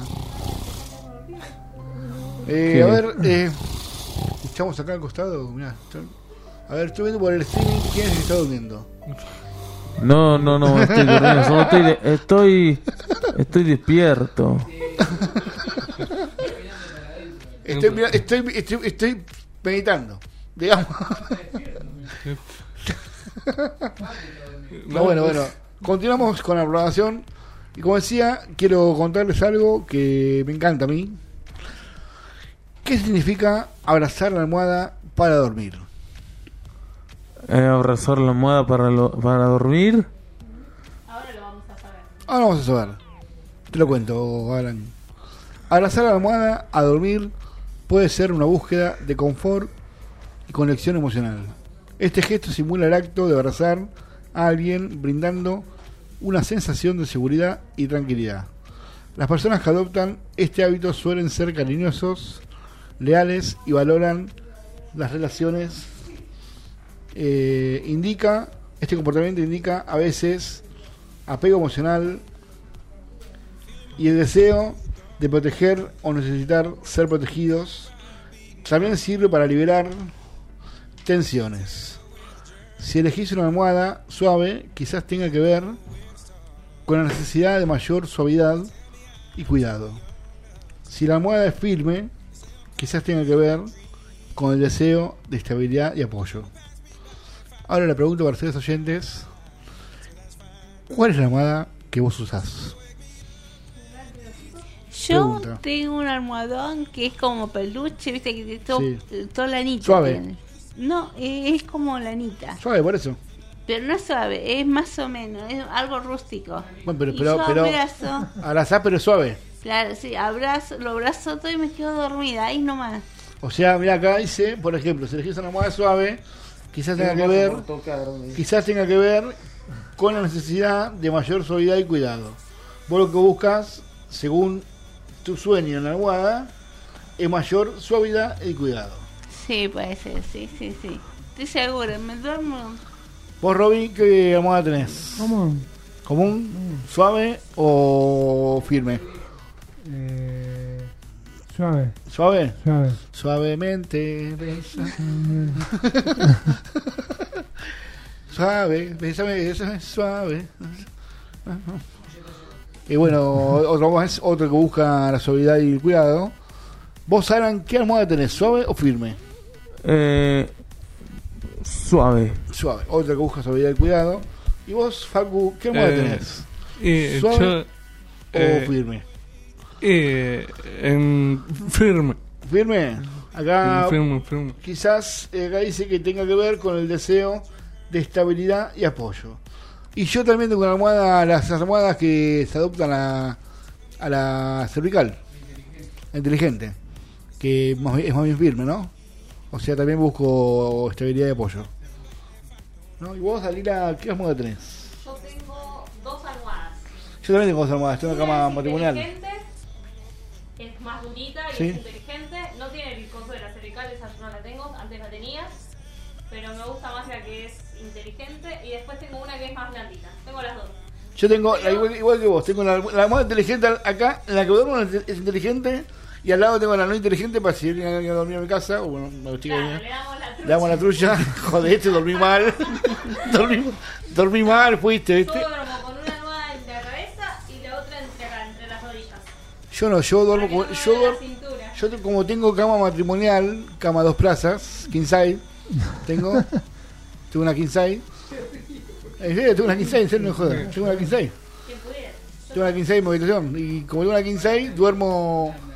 Eh, a ver, eh, escuchamos acá al costado. Mirá, está, a ver, estoy viendo por el streaming quién es que está durmiendo. No, no, no, estoy durmiendo, solo estoy, de- estoy, estoy despierto. Estoy, mira, estoy, estoy, estoy meditando, digamos. No, bueno, bueno. Continuamos con la programación. Y como decía, quiero contarles algo que me encanta a mí. ¿Qué significa abrazar la almohada para dormir? Eh, abrazar la almohada para, lo, para dormir. Ahora lo vamos a saber. Ahora vamos a saber. Te lo cuento, Alan. Abrazar la almohada a dormir puede ser una búsqueda de confort y conexión emocional. Este gesto simula el acto de abrazar a alguien brindando una sensación de seguridad y tranquilidad. Las personas que adoptan este hábito suelen ser cariñosos, leales y valoran las relaciones. Eh, indica, este comportamiento indica a veces apego emocional y el deseo de proteger o necesitar ser protegidos. También sirve para liberar tensiones. Si elegís una almohada suave, quizás tenga que ver con la necesidad de mayor suavidad y cuidado. Si la almohada es firme, quizás tenga que ver con el deseo de estabilidad y apoyo. Ahora le pregunto para ustedes oyentes, ¿cuál es la almohada que vos usás? Yo Pregunta. tengo un almohadón que es como peluche, viste que tiene todo, Sí. todo lanita. Suave. tiene. No, eh, es como lanita. Suave, por eso. Pero no es suave, es más o menos, es algo rústico. Bueno, pero, Y pero, yo pero abrazo, abrazás, pero suave. claro, sí, abrazo, lo abrazo todo y me quedo dormida, ahí nomás. O sea, mira acá dice, por ejemplo, si elegís una almohada suave, quizás tenga que ver, quizás tenga que ver con la necesidad de mayor suavidad y cuidado. Vos lo que buscas, según tu sueño en la almohada, es mayor suavidad y cuidado. Sí, puede ser, sí, sí, sí. Estoy segura, me duermo. Vos, Robin, ¿qué almohada tenés? ¿Cómo? ¿Común, suave o firme? Eh, suave. ¿Suave? Suave. Suavemente, besa. Suave, bésame, bésame, suave. Y bueno, otro más, otro que busca la suavidad y el cuidado. Vos, Alan, ¿qué almohada tenés? ¿Suave o firme? Eh, suave. Suave. Otro que busca suavidad y cuidado. Y vos, Facu, ¿qué almohada Eh, tenés? y ¿Suave yo, o eh, firme? Eh, en firme. ¿Firme? Acá Firme, firme. quizás eh, acá dice que tenga que ver con el deseo de estabilidad y apoyo. Y yo también tengo una almohada, las almohadas que se adoptan a, a la cervical, inteligente, que más bien- es más bien firme, ¿no? O sea, también busco estabilidad y apoyo. ¿No? ¿Y vos, Alina, qué almohada tenés? Yo tengo dos almohadas. Yo también tengo dos almohadas, tengo una Una cama es matrimonial. inteligente, es más durita y Sí. es inteligente. No tiene el coso de la cervical, esa yo no la tengo, antes la tenía. Pero me gusta más la que es inteligente. Y después tengo una que es más blandita. Tengo las dos. Yo tengo, la igual, igual que vos, tengo la, la almohada inteligente acá, en la que duermo es inteligente, y al lado tengo la no inteligente para si alguien viene a dormir a mi casa, o bueno, me estoy Claro, bien. le damos la trucha. Le damos la trulla, joder, este dormí mal. dormí, dormí mal, fuiste, Yo ¿viste? duermo con una almohada entre la cabeza y la otra entre, acá, entre las rodillas. Yo no, yo duermo Para con, que no yo, me duele duermo, la cintura. yo te- como tengo cama matrimonial, cama dos plazas, king size, tengo, tengo una king size. En serio, tengo una king size, en serio, no jodas, tengo una king size. Quien pudiera. Tengo una king size en mi habitación, y como tengo una king size, duermo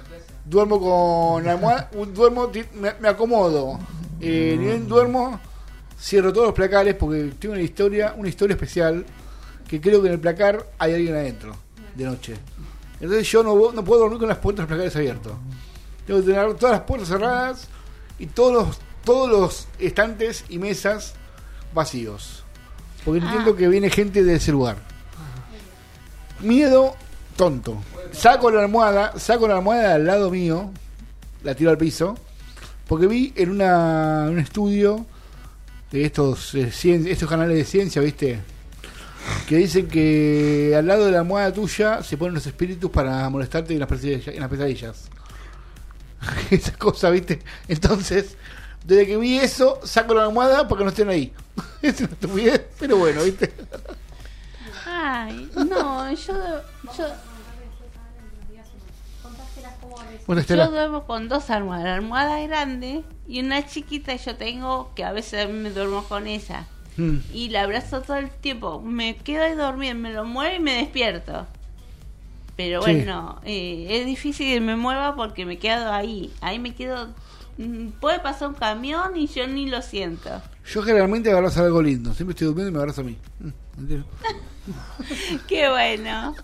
duermo con la almohada, duermo, me, me acomodo, eh, ni bien duermo, cierro todos los placares porque tengo una historia, una historia especial que creo que en el placar hay alguien adentro de noche. Entonces yo no, no puedo dormir con las puertas de los placares abiertos. Tengo que tener todas las puertas cerradas y todos los, todos los estantes y mesas vacíos. Porque Ah. entiendo que viene gente de ese lugar. Miedo tonto. Saco la almohada, saco la almohada al lado mío, la tiro al piso, porque vi en una un estudio de estos eh, cien, estos canales de ciencia, ¿viste? Que dicen que al lado de la almohada tuya se ponen los espíritus para molestarte en las pesadillas. En las pesadillas. Esa cosa, ¿viste? Entonces, desde que vi eso, saco la almohada porque no estén ahí. Es una estupidez, pero bueno, ¿viste? Ay, no, yo... yo... Bueno, Estela. Yo duermo con dos almohadas, la almohada grande y una chiquita yo tengo que a veces me duermo con ella. Mm. Y la abrazo todo el tiempo. Me quedo ahí dormida, me lo muevo y me despierto. Pero Sí. bueno, eh, es difícil que me mueva porque me quedo ahí. Ahí me quedo... mm, Puede pasar un camión y yo ni lo siento. Yo generalmente me abrazo a algo lindo. Siempre estoy durmiendo y me abrazo a mí. Mm, ¿entiendes? Qué bueno.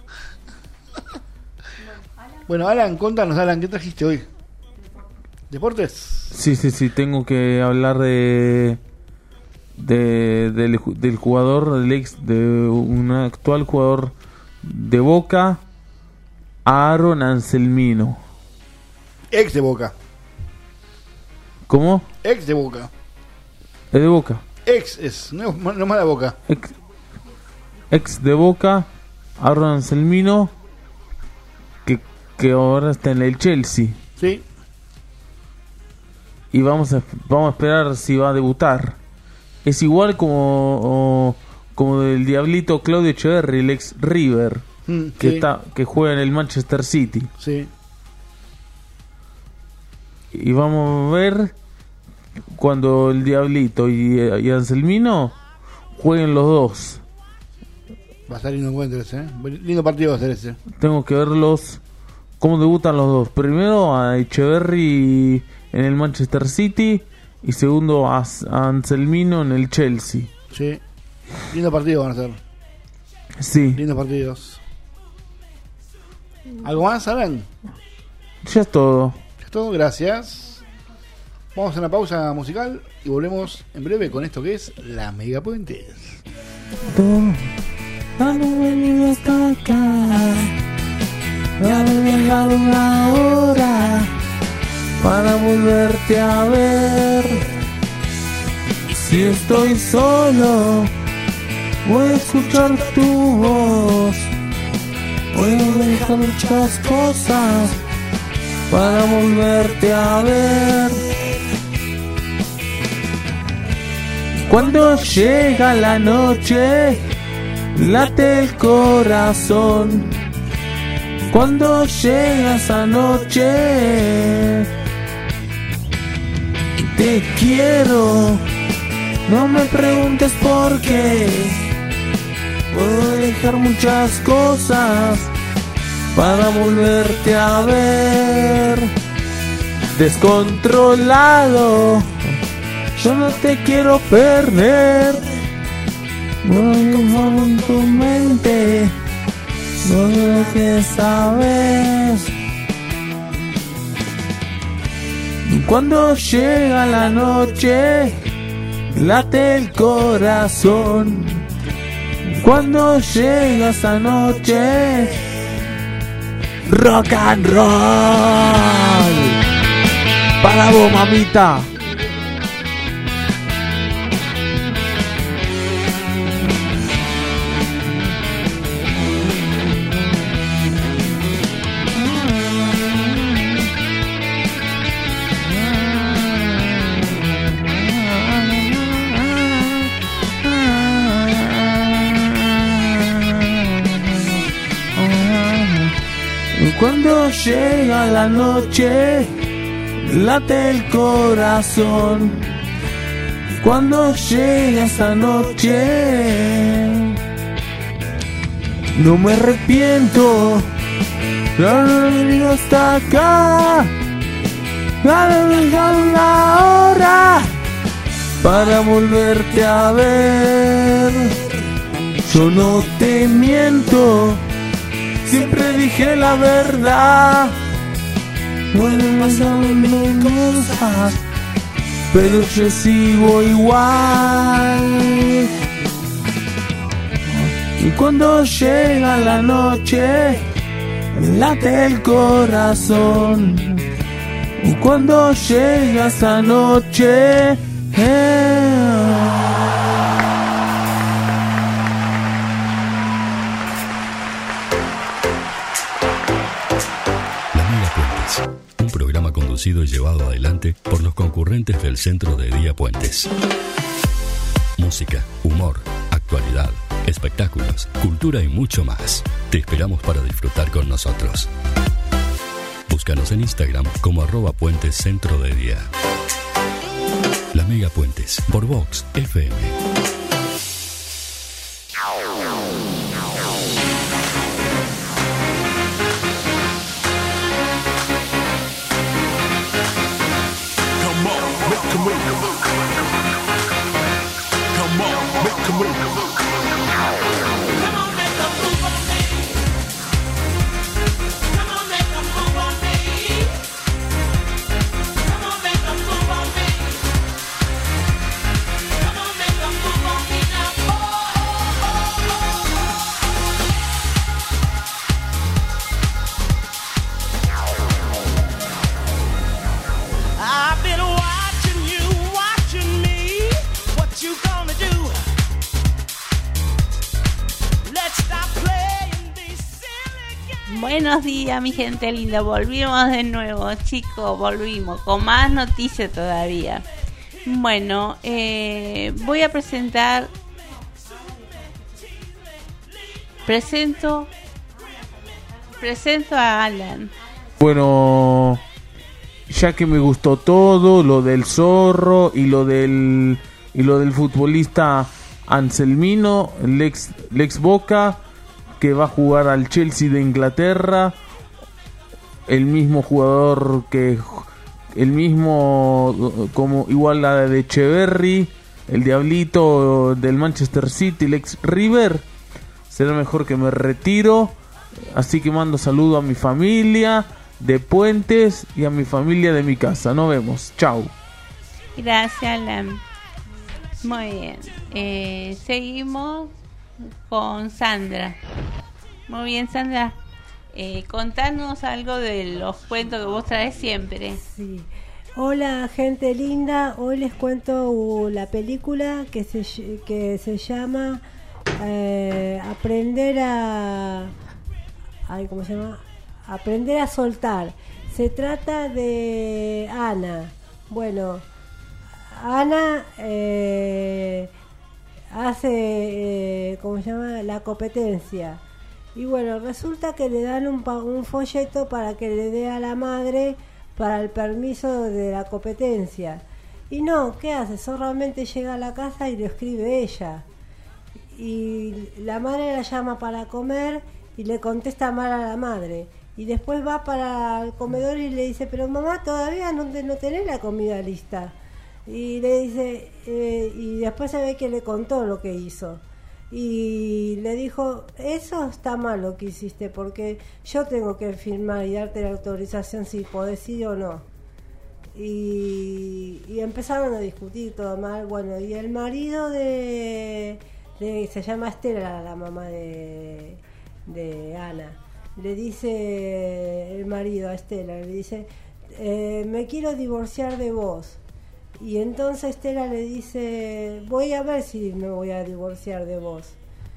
Bueno, Alan, contanos, Alan, ¿qué trajiste hoy? ¿Deportes? Sí, sí, sí, tengo que hablar de, de del, ju- del jugador, del ex, de un actual jugador de Boca, Aaron Anselmino. Ex de Boca. ¿Cómo? Ex de Boca. Es de Boca. Ex es, no, no es mala Boca. Ex, ex de Boca, Aaron Anselmino, que, que ahora está en el Chelsea. Sí. Y vamos a, vamos a esperar si va a debutar. Es igual como o- como del Diablito Claudio Echeverri, el ex River, Mm, que sí. está que juega en el Manchester City. Sí. Y vamos a ver cuando el Diablito y, y Anselmino jueguen los dos. Va a estar lindo encuentro ese, ¿eh? Lindo partido va a ser ese. Tengo que verlos cómo debutan los dos. Primero a Echeverri en el Manchester City y segundo a, a Anselmino en el Chelsea. Sí. Lindo partido van a ser. Sí. Lindos partidos. ¿Algo más, Alan? Ya es todo. Ya es todo, gracias. Vamos a una pausa musical y volvemos en breve con esto que es La Megapuentes. Hemos venido hasta acá, haber viajado una hora para volverte a ver. Si estoy solo, voy a escuchar tu voz. Puedo dejar muchas cosas para volverte a ver. Cuando llega la noche, late el corazón. Cuando llega esa noche, te quiero. No me preguntes por qué. Puedo dejar muchas cosas para volverte a ver. Descontrolado, yo no te quiero perder. No hay conformo en tu mente, no lo que sabes. Cuando llega la noche, late el corazón. Cuando llega esa noche, rock and roll. Para vos, mamita. Cuando llega la noche, late el corazón. Cuando llega esa noche, no me arrepiento venido hasta acá, para dejar una hora para volverte a ver. Yo no te miento, siempre dije la verdad. Pueden pasar mil cosas, pero yo sigo igual. Y cuando llega la noche, me late el corazón. Y cuando llega esa noche, eh, un programa conducido y llevado adelante por los concurrentes del Centro de Día Puentes. Música, humor, actualidad, espectáculos, cultura y mucho más. Te esperamos para disfrutar con nosotros. Búscanos en Instagram como arroba Puentes Centro de Día. La Mega Puentes por Vox F M. Buenos días, mi gente linda. Volvimos de nuevo, chicos. Volvimos con más noticias todavía. Bueno, eh, voy a presentar. Presento. Presento a Alan. Bueno, ya que me gustó todo, lo del zorro y lo del y lo del futbolista Anselmino, Lex, Lex Boca, que va a jugar al Chelsea de Inglaterra, el mismo jugador que el mismo como igual la de Echeverry, el diablito del Manchester City, Lex River. Será mejor que me retiro, así que mando saludo a mi familia de Puentes y a mi familia de mi casa. Nos vemos, chao. Gracias, Alan. Muy bien, eh, seguimos con Sandra. Muy bien, Sandra. Eh, contanos algo de los cuentos que vos traes siempre. Sí. Hola, gente linda. Hoy les cuento uh, la película que se que se llama eh, Aprender a ay, ¿cómo se llama? Aprender a soltar. Se trata de Ana. Bueno, Ana eh, hace, eh, ¿cómo se llama? La competencia. Y bueno, resulta que le dan un, un folleto para que le dé a la madre para el permiso de la competencia. Y no, ¿qué hace? Solamente llega a la casa y lo escribe ella. Y la madre la llama para comer y le contesta mal a la madre. Y después va para el comedor y le dice, pero mamá, todavía no, no tenés la comida lista. Y le dice, eh, y después se ve que le contó lo que hizo. Y le dijo, eso está mal lo que hiciste, porque yo tengo que firmar y darte la autorización si podés ir o no. Y, y empezaron a discutir todo mal. Bueno, y el marido de, de se llama Estela, la mamá de, de Ana, le dice el marido a Estela, le dice, eh, me quiero divorciar de vos. Y entonces Estela le dice, voy a ver si me voy a divorciar de vos.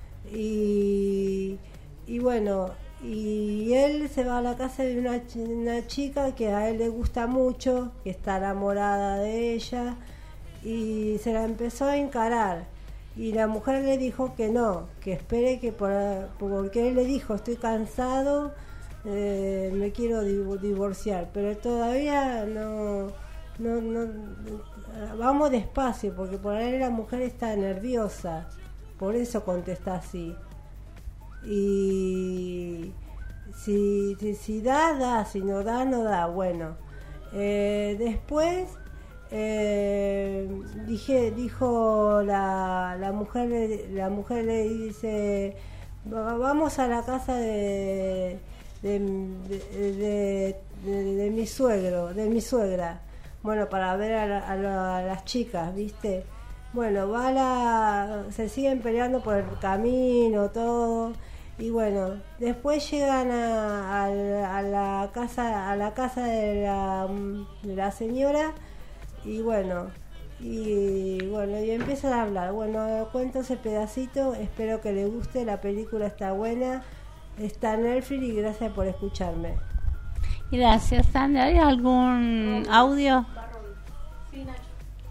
Y, y bueno, y él se va a la casa de una, una chica que a él le gusta mucho, que está enamorada de ella, y se la empezó a encarar. Y la mujer le dijo que no, que espere, que por, porque él le dijo, estoy cansado, eh, me quiero divorciar, pero todavía no... No, no, vamos despacio, porque por ahí la mujer está nerviosa, por eso contesta así. Y si, si, si da, da, si no da, no da. Bueno, eh, después eh, dije, dijo la, la mujer, la mujer le dice, vamos a la casa de de, de, de, de, de mi suegro, de mi suegra, bueno, para ver a, la, a, la, a las chicas, ¿viste? Bueno, va la, se siguen peleando por el camino, todo, y bueno, después llegan a, a, a la casa, a la casa de la, de la señora, y bueno, y bueno, y empiezan a hablar. Bueno, cuento ese pedacito, espero que les guste, la película está buena, está en Netflix, y gracias por escucharme. Gracias, Sandra. ¿Hay algún audio? Sí, Nacho.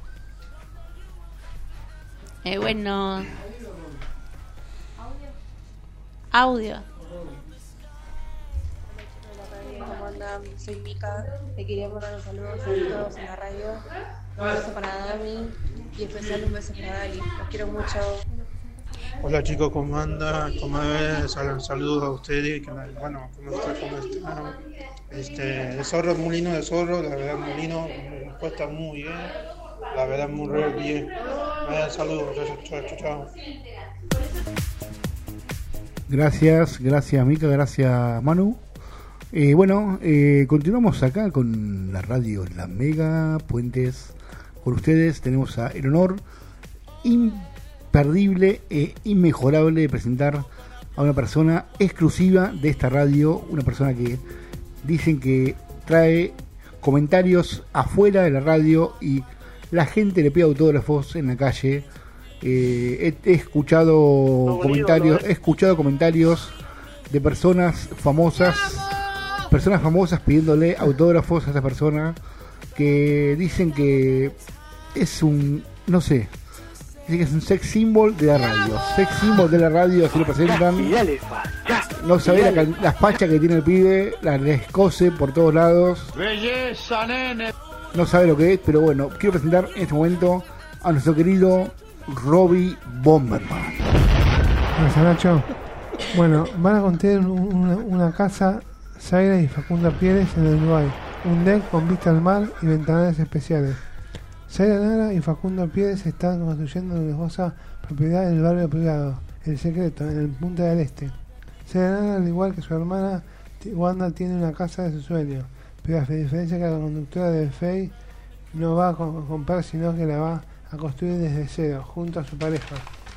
Eh, bueno. Audio. Hola, ¿cómo andan? Soy Mica. Te quería mandar un saludo a todos en la radio. Un beso para Dami y especial un beso para Dali. Los quiero mucho. Hola chicos, ¿cómo andan? ¿Cómo ves? Saludos a ustedes. Bueno, ¿cómo está? ¿Cómo está? Este, el zorro, el molino de zorro, la verdad, el molino me cuesta muy bien. La verdad, muy re bien. Eh, saludos, chao, chao, chao. Gracias, gracias Mica, gracias Manu. Eh, bueno, eh, continuamos acá con la radio, la Mega Puentes. Con ustedes tenemos a el honor imperdible e inmejorable de presentar a una persona exclusiva de esta radio, una persona que dicen que trae comentarios afuera de la radio y la gente le pide autógrafos en la calle. Eh, he, he escuchado no, comentarios, ídolo, ¿eh? he escuchado comentarios de personas famosas, personas famosas pidiéndole autógrafos a esa persona, que dicen que es un, no sé, dicen que es un sex symbol de la radio, sex symbol de la radio, así lo presentan. No sabe la, la facha que tiene el pibe, la descose por todos lados. Belleza, nene. No sabe lo que es, pero bueno, quiero presentar en este momento a nuestro querido Robbie Bomberman. Gracias, Nacho. Bueno, van a contener una, una casa Zaira y Facundo Pérez en el Uruguay, un deck con vista al mar y ventanales especiales. Zaira Nara y Facundo Pérez están construyendo una lujosa propiedad en el barrio privado, El Secreto, en el Punta del Este. Zaira Nara, al igual que su hermana Wanda, tiene una casa de su sueño, pero a diferencia que la conductora de Fey no va a comprar, sino que la va a construir desde cero, junto a su pareja.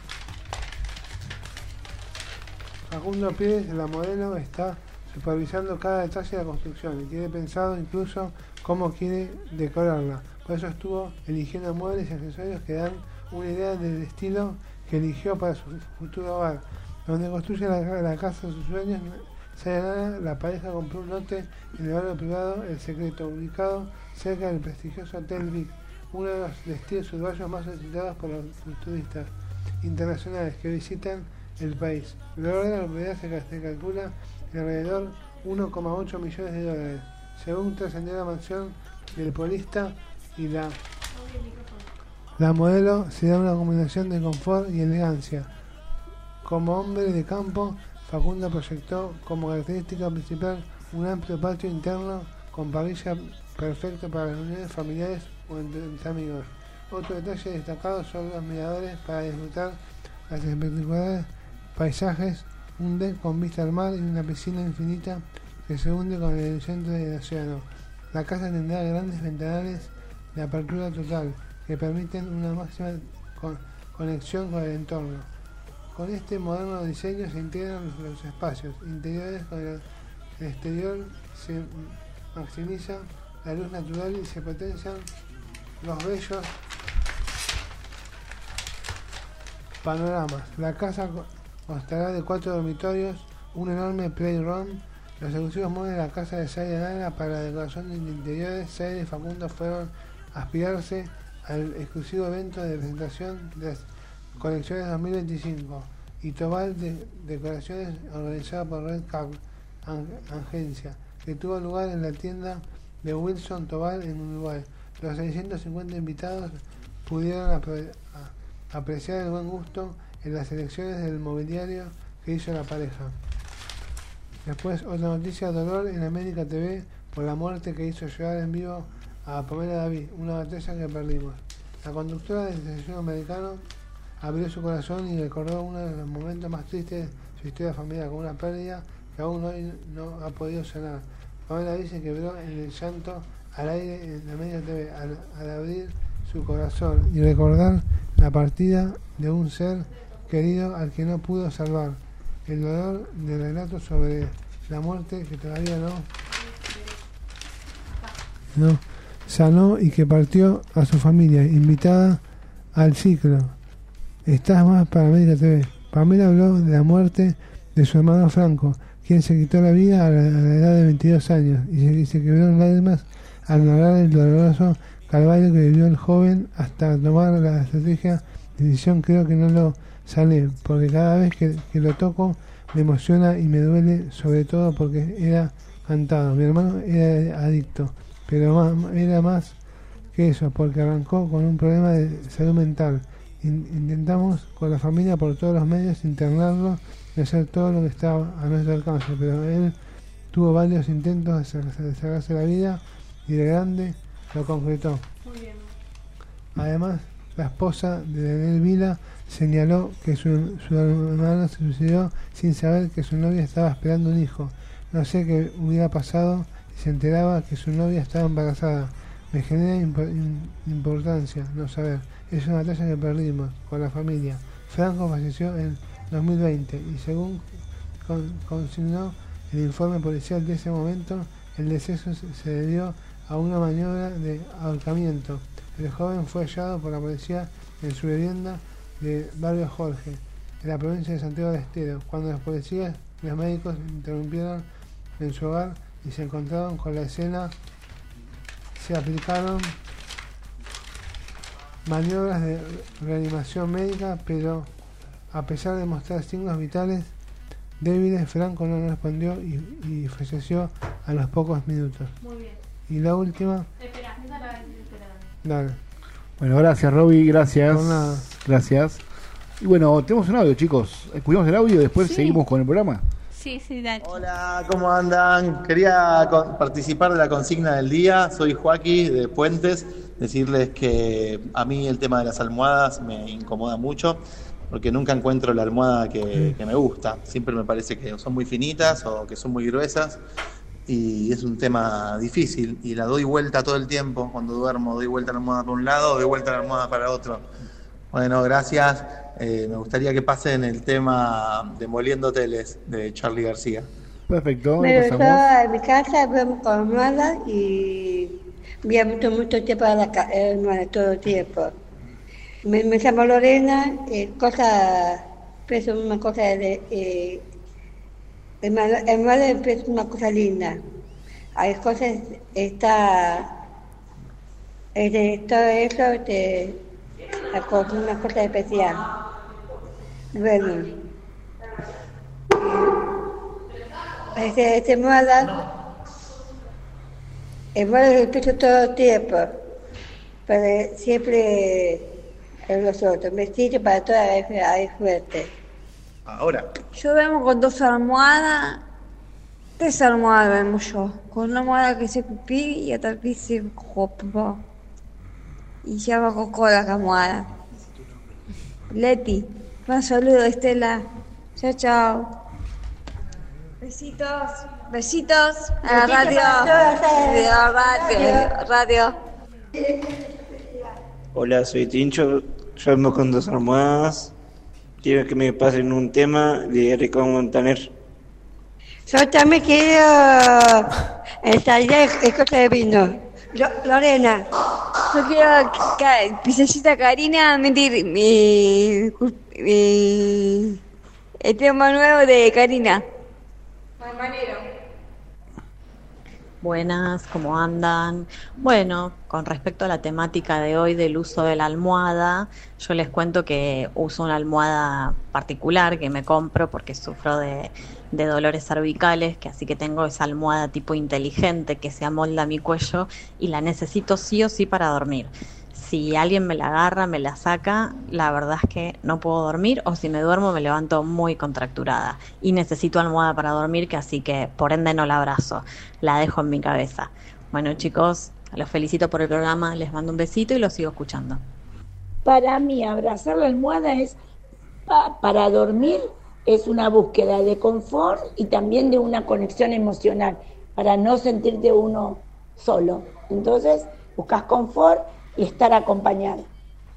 Facundo Pérez, la modelo, está supervisando cada detalle de la construcción y tiene pensado incluso cómo quiere decorarla. Por eso estuvo eligiendo muebles y accesorios que dan una idea del estilo que eligió para su futuro hogar. Donde construye la, la casa de sus sueños, Sayonara, la pareja compró un lote en el barrio privado El Secreto, ubicado cerca del prestigioso Hotel Vic, uno de los destinos uruguayos más solicitados por los, los turistas internacionales que visitan el país. El valor de la propiedad se, se calcula en alrededor uno coma ocho millones de dólares. Según trascendió la mansión del polista y la, la modelo, se da una combinación de confort y elegancia. Como hombre de campo, Facundo proyectó como característica principal un amplio patio interno con parrilla perfecto para las reuniones familiares o entre, entre amigos. Otro detalle destacado son los miradores para disfrutar las espectaculares paisajes, un deck con vista al mar y una piscina infinita que se hunde con el centro del océano. La casa tendrá grandes ventanales de apertura total que permiten una máxima con, conexión con el entorno. Con este moderno diseño se integran los, los espacios interiores con el, el exterior, se maximiza la luz natural y se potencian los bellos panoramas. La casa constará de cuatro dormitorios, un enorme playroom. Los exclusivos muebles de la casa de Zaira Nara para la decoración de interiores. Zaira y Facundo fueron a aspirarse al exclusivo evento de presentación de las colecciones dos mil veinticinco y Tobal de Decoraciones, organizada por Red Cap Agencia, que tuvo lugar en la tienda de Wilson Tobal en Uruguay. Los seiscientos cincuenta invitados pudieron apre a apreciar el buen gusto en las selecciones del mobiliario que hizo la pareja. Después, otra noticia, dolor en América T V por la muerte que hizo llegar en vivo a Pamela David, una batalla que perdimos. La conductora del televisión americano abrió su corazón y recordó uno de los momentos más tristes de su historia familiar, con una pérdida que aún hoy no ha podido sanar. Pamela David se quebró en el llanto al aire en América T V al, al abrir su corazón y recordar la partida de un ser querido al que no pudo salvar. El dolor del relato sobre la muerte que todavía no, no sanó y que partió a su familia, invitada al ciclo. Estás más para América T V. Pamela habló de la muerte de su hermano Franco, quien se quitó la vida a la, a la edad de veintidós años y se, y se quebró en lágrimas al narrar el doloroso calvario que vivió el joven hasta tomar la estrategia decisión. Creo que no lo sané, porque cada vez que, que lo toco me emociona y me duele, sobre todo porque era cantado. Mi hermano era adicto, pero más, era más que eso, porque arrancó con un problema de salud mental. In, intentamos con la familia por todos los medios internarlo y hacer todo lo que estaba a nuestro alcance, pero él tuvo varios intentos de sacarse, de sacarse la vida y de grande lo concretó. Muy bien. Además, la esposa de Daniel Vila señaló que su, su hermano se suicidó sin saber que su novia estaba esperando un hijo. No sé qué hubiera pasado si se enteraba que su novia estaba embarazada. Me genera impo- importancia no saber. Es una batalla que perdimos con la familia. Franco falleció en dos mil veinte y según con, consignó el informe policial de ese momento, el deceso se, se debió a una maniobra de ahorcamiento. El joven fue hallado por la policía en su vivienda de Barrio Jorge, en la provincia de Santiago del Estero, cuando los policías y los médicos interrumpieron en su hogar y se encontraron con la escena. Se aplicaron maniobras de reanimación médica, pero a pesar de mostrar signos vitales débiles, Franco no respondió y, y falleció a los pocos minutos. Muy bien. Y la última. Espera, espera, espera. Dale. Bueno, gracias Roby, gracias. Por nada. Gracias. Y bueno, tenemos un audio, chicos. Escuchamos el audio y después Sí. seguimos con el programa. Sí, sí, dale. Hola, ¿cómo andan? Quería co- participar de la consigna del día. Soy Joaquín de Puentes. Decirles que a mí el tema de las almohadas me incomoda mucho porque nunca encuentro la almohada que, que me gusta. Siempre me parece que son muy finitas o que son muy gruesas y es un tema difícil y la doy vuelta todo el tiempo. Cuando duermo doy vuelta la almohada para un lado, doy vuelta la almohada para otro. Bueno, gracias. Eh, me gustaría que pasen el tema Demoliendo Hoteles de Charly García. Perfecto, Me pasamos. gustaba en mi casa, vemos con almohada y había mucho, mucho tiempo a la ca- eh, almohada, todo el tiempo. Me, me llamo Lorena, eh, cosa, es una cosa de, eh, almohada almohada es una cosa linda. Hay cosas, está, este, todo eso, este, la cosa, una cosa especial. Bueno. Este, este almohada, almohada lo piso todo el tiempo, pero siempre en los otros, me sirve para toda la hay fuerte. Ahora. Yo vemos con dos almohadas, tres almohadas vemos yo, con una almohada que se pipí y otra que se popó. Y ya va con cola la almohada. Leti, un saludo Estela. Chao, chao. Besitos, besitos a la radio, radio, radio, radio. Hola, soy Tincho, yo ando con dos almohadas. Quiero que me pasen un tema de Ricardo Montaner. Yo también quiero ensayar el coche de vino. Lo- Lorena. Yo quiero que Princesita Karina mentir mi, mi, el tema nuevo de Karina. Buenas, ¿cómo andan? Bueno, con respecto a la temática de hoy del uso de la almohada, yo les cuento que uso una almohada particular que me compro porque sufro de, de dolores cervicales, que así que tengo esa almohada tipo inteligente que se amolda a mi cuello y la necesito sí o sí para dormir. si alguien me la agarra, me la saca, la verdad es que no puedo dormir, o si me duermo me levanto muy contracturada y necesito almohada para dormir, que así que por ende no la abrazo, la dejo en mi cabeza. Bueno, chicos, los felicito por el programa, les mando un besito y los sigo escuchando. Para mí, abrazar la almohada es pa- para dormir, es una búsqueda de confort y también de una conexión emocional, para no sentirte uno solo. Entonces, buscas confort y estar acompañado.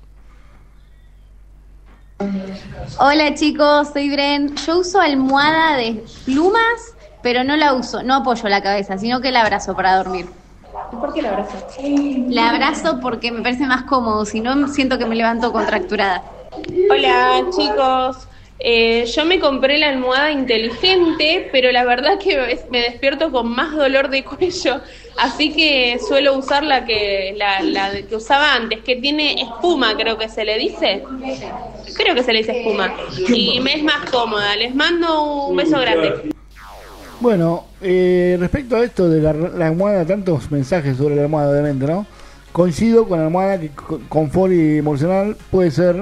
Hola chicos, soy Bren. Yo uso almohada de plumas, pero no la uso, no apoyo la cabeza, sino que la abrazo para dormir. ¿Por qué la abrazo? La abrazo porque me parece más cómodo, si no siento que me levanto contracturada. Hola chicos, eh, yo me compré la almohada inteligente, pero la verdad que me despierto con más dolor de cuello, así que suelo usar la que la, la que usaba antes, que tiene espuma, creo que se le dice. Creo que se le dice espuma y me es más cómoda. Les mando un beso grande. Bueno, eh, respecto a esto de la, la almohada, tantos mensajes sobre la almohada, obviamente, ¿no? Coincido con la almohada que con- confort y emocional puede ser,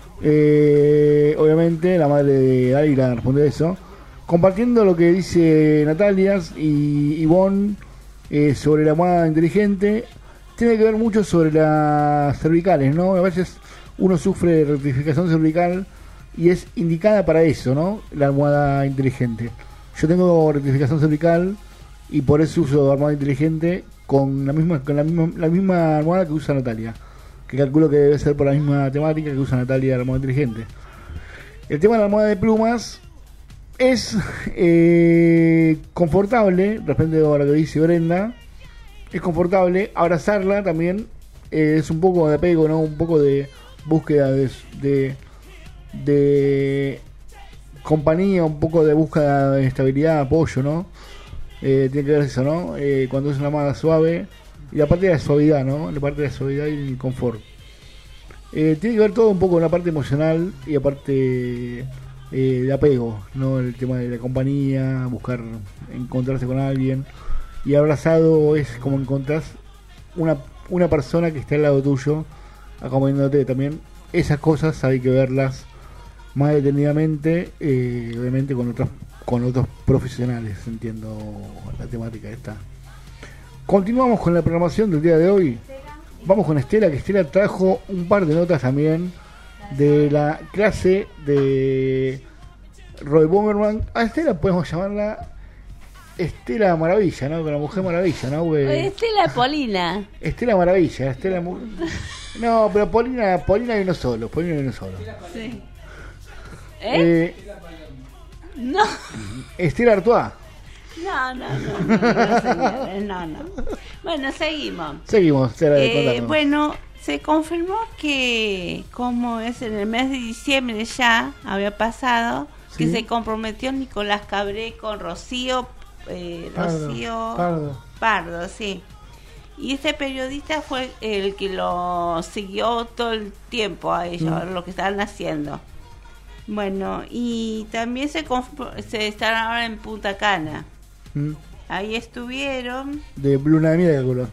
eh, obviamente, la madre de Aira responde eso. Compartiendo lo que dice Natalia y Ivonne eh, sobre la almohada inteligente, tiene que ver mucho sobre las cervicales, ¿no? A veces uno sufre de rectificación cervical y es indicada para eso, ¿no? La almohada inteligente. Yo tengo rectificación cervical y por eso uso almohada inteligente con la misma con la misma, la misma almohada que usa Natalia, que calculo que debe ser por la misma temática que usa Natalia, la almohada inteligente. El tema de la almohada de plumas es eh, confortable, respecto a lo que dice Brenda, es confortable. Abrazarla también eh, es un poco de apego, ¿no? Un poco de búsqueda de, de, de compañía, un poco de búsqueda de estabilidad, apoyo, ¿no? Eh, tiene que ver eso, ¿no? Eh, cuando es una almohada suave, y la parte de la suavidad, ¿no? La parte de la suavidad y el confort. Eh, tiene que ver todo un poco con la parte emocional y la parte eh, de apego, ¿no? El tema de la compañía, buscar encontrarse con alguien. Y abrazado es como encontrás una, una persona que está al lado tuyo, acompañándote también. Esas cosas hay que verlas más detenidamente, eh, obviamente con otros con otros profesionales, entiendo la temática esta. Continuamos con la programación del día de hoy. Vamos con Estela, que Estela trajo un par de notas también de la clase de Roy Bomberman. A Estela podemos llamarla Estela Maravilla, ¿no? Con la Mujer Maravilla, ¿no? Porque... Estela Polina. Estela Maravilla, Estela... Mu- No, pero Polina, Polina hay uno solo, Polina hay uno solo. Sí. ¿Eh? ¿Eh? No. Estela Artois. No, no, no, no, no, señores, no, no. Bueno, seguimos. Seguimos, Estela, Eh, contanos. bueno, se confirmó que, como es en el mes de diciembre ya, había pasado, Sí. que se comprometió Nicolás Cabré con Rocío, eh, Pardo, Rocío Pardo. Pardo, sí. Y este periodista fue el que lo siguió todo el tiempo a ellos, Mm. lo que estaban haciendo. Bueno, y también se, conf- se están ahora en Punta Cana. Mm. Ahí estuvieron. De Luna de Miel, calculo.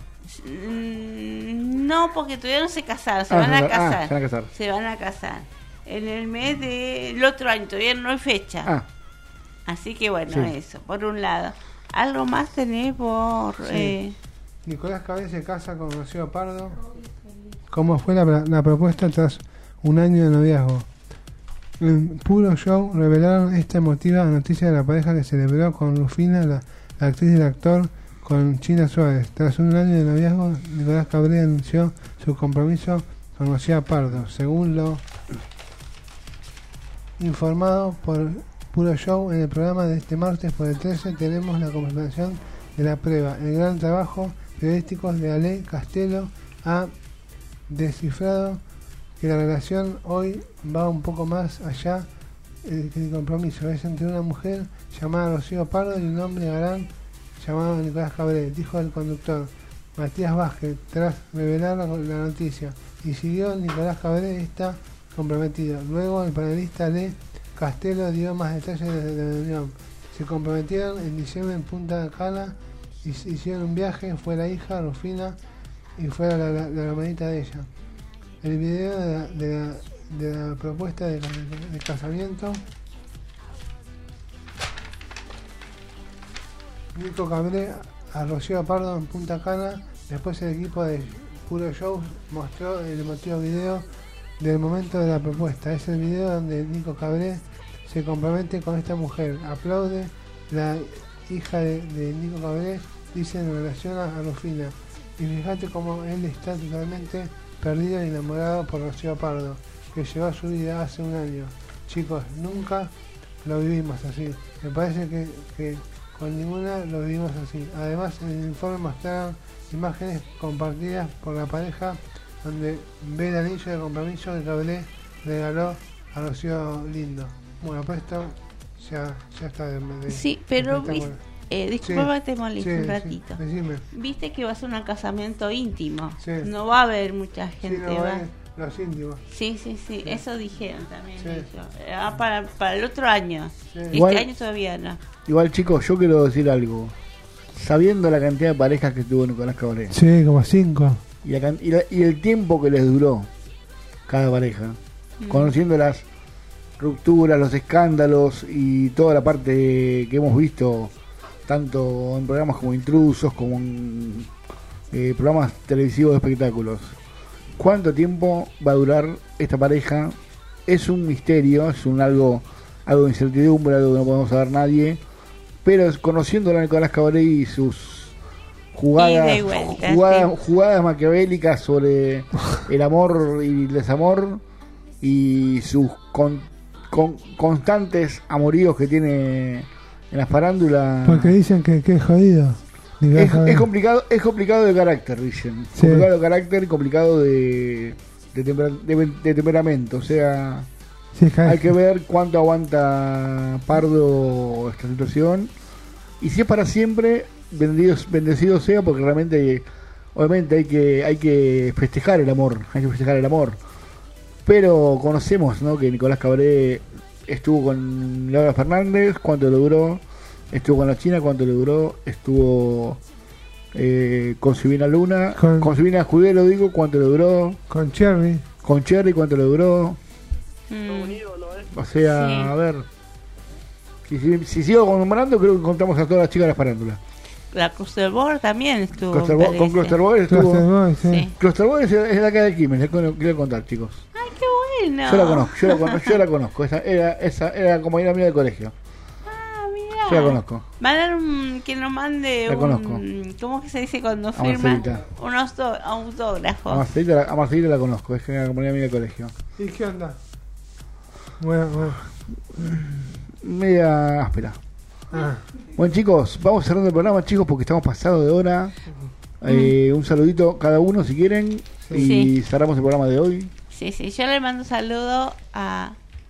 Mm, No, porque todavía no se casaron, se Ah, van se a van- ah, casar. se van a casar. Se van a casar. En el mes del otro año, todavía no hay fecha. Ah. Así que bueno, Sí. eso, por un lado. ¿Algo más tenés por...? Sí. Eh, Nicolás Cabré se casa con Rocío Pardo. ¿Cómo fue la, la propuesta tras un año de noviazgo? En Puro Show revelaron esta emotiva noticia de la pareja que celebró con Rufina, la, la actriz y el actor, con China Suárez. Tras un año de noviazgo, Nicolás Cabré anunció su compromiso con Rocío Pardo. Según lo informado por Puro Show en el programa de este martes por el trece, tenemos la confirmación de la prueba. El gran trabajo periodístico de Ale Castelo ha descifrado que la relación hoy va un poco más allá eh, que el compromiso. Es entre una mujer llamada Rocío Pardo y un hombre galán llamado Nicolás Cabré, dijo el conductor Matías Vázquez tras revelar la, la noticia. Y siguió: Nicolás Cabré está comprometido. Luego el panelista Ale Castelo dio más detalles de la reunión. Se comprometieron en diciembre en Punta Cana y hicieron un viaje. Fue la hija Rufina y fue la, la, la hermanita de ella. el video de la, de la, de la propuesta de, de, de casamiento. Nico Cabré a Rocío Pardo en Punta Cana. Después el equipo de Puro Show mostró el emotivo video del momento de la propuesta. Es el video donde Nico Cabré se compromete con esta mujer. Aplaude la hija de, de Nico Cabré, dice en relación a, a Rufina. Y fíjate cómo él está totalmente perdido y enamorado por Rocío Pardo, que llegó a su vida hace un año. Chicos, nunca lo vivimos así. Me parece que, que con ninguna lo vivimos así. Además, en el informe mostraron imágenes compartidas por la pareja donde ve el anillo de compromiso que Cabré regaló a Rocío Lindo. Bueno, pues esto ya, ya está de, de, sí, pero de viste, eh, disculpa sí, que te moleste sí, un ratito. Sí, decime. Viste que va a ser un casamiento íntimo. Sí. No va a haber mucha gente. Sí, no, va. eh, los íntimos. Sí, sí, sí, sí, eso dijeron también. Sí. Ellos. Ah, para, para el otro año. Sí. Este Igual- año todavía no. Igual, chicos, yo quiero decir algo. Sabiendo la cantidad de parejas que tuvo Nicolás Cabré Sí, como cinco. y, la can- y, la- y el tiempo que les duró cada pareja, Mm. conociendo las rupturas, los escándalos y toda la parte que hemos visto, tanto en programas como Intrusos, como en eh, programas televisivos de espectáculos. ¿Cuánto tiempo va a durar esta pareja? Es un misterio, es un algo, algo de incertidumbre, algo que no podemos saber nadie. Pero es- conociendo a Nicolás Cabré y sus jugadas, Ida y vuelta, jugadas, sí. jugadas maquiavélicas sobre el amor y el desamor y sus con- con- constantes amoríos que tiene en la farándula. Porque dicen que, que es jodido. Nicolás Es, Cabré. es complicado, es complicado de carácter, dicen. Sí. Complicado de carácter y complicado de, de, tempera- de- de temperamento. O sea, Sí, ca- hay que ver cuánto aguanta Pardo esta situación. Y si es para siempre, bendecido, bendecido sea, porque realmente, obviamente, hay que, hay que festejar el amor. Hay que festejar el amor. Pero conocemos, ¿no?, que Nicolás Cabré estuvo con Laura Fernández, cuánto le duró. Estuvo con la China, cuánto le duró. Estuvo eh, con Silvina Luna, Con- con, Silvina Escudero, digo, cuánto le duró. Con Cherry. Con Cherry, cuánto le duró. Mm. O sea, Sí. a ver. Si, si, si sigo nombrando, creo que encontramos a todas las chicas de la farándula. La Clusterboard también estuvo. Cluster Bo- parece. con Cluster Boys estuvo. Cluster Boys, sí. Sí. Cluster Boys es es la cara de Quilmes, les quiero quiero contar, chicos. Ay, qué bueno. Yo la conozco, yo la conozco, yo la conozco. Esa era, esa era como ir a mía del colegio. Ah, mira. Yo la conozco. Mandar un, que nos mande La un. conozco. ¿Cómo que se dice cuando A firma? Marcelita. Un auto- autógrafo. A Marcelita, la- a Marcelita la conozco, es que era como ir a mía del colegio. ¿Y qué onda? Bueno, bueno. Media áspera. Ah. Bueno, chicos, vamos cerrando el programa, chicos, porque estamos pasados de hora. Eh, un saludito cada uno si quieren. Y Sí. cerramos el programa de hoy. Sí, sí, yo le mando saludo a.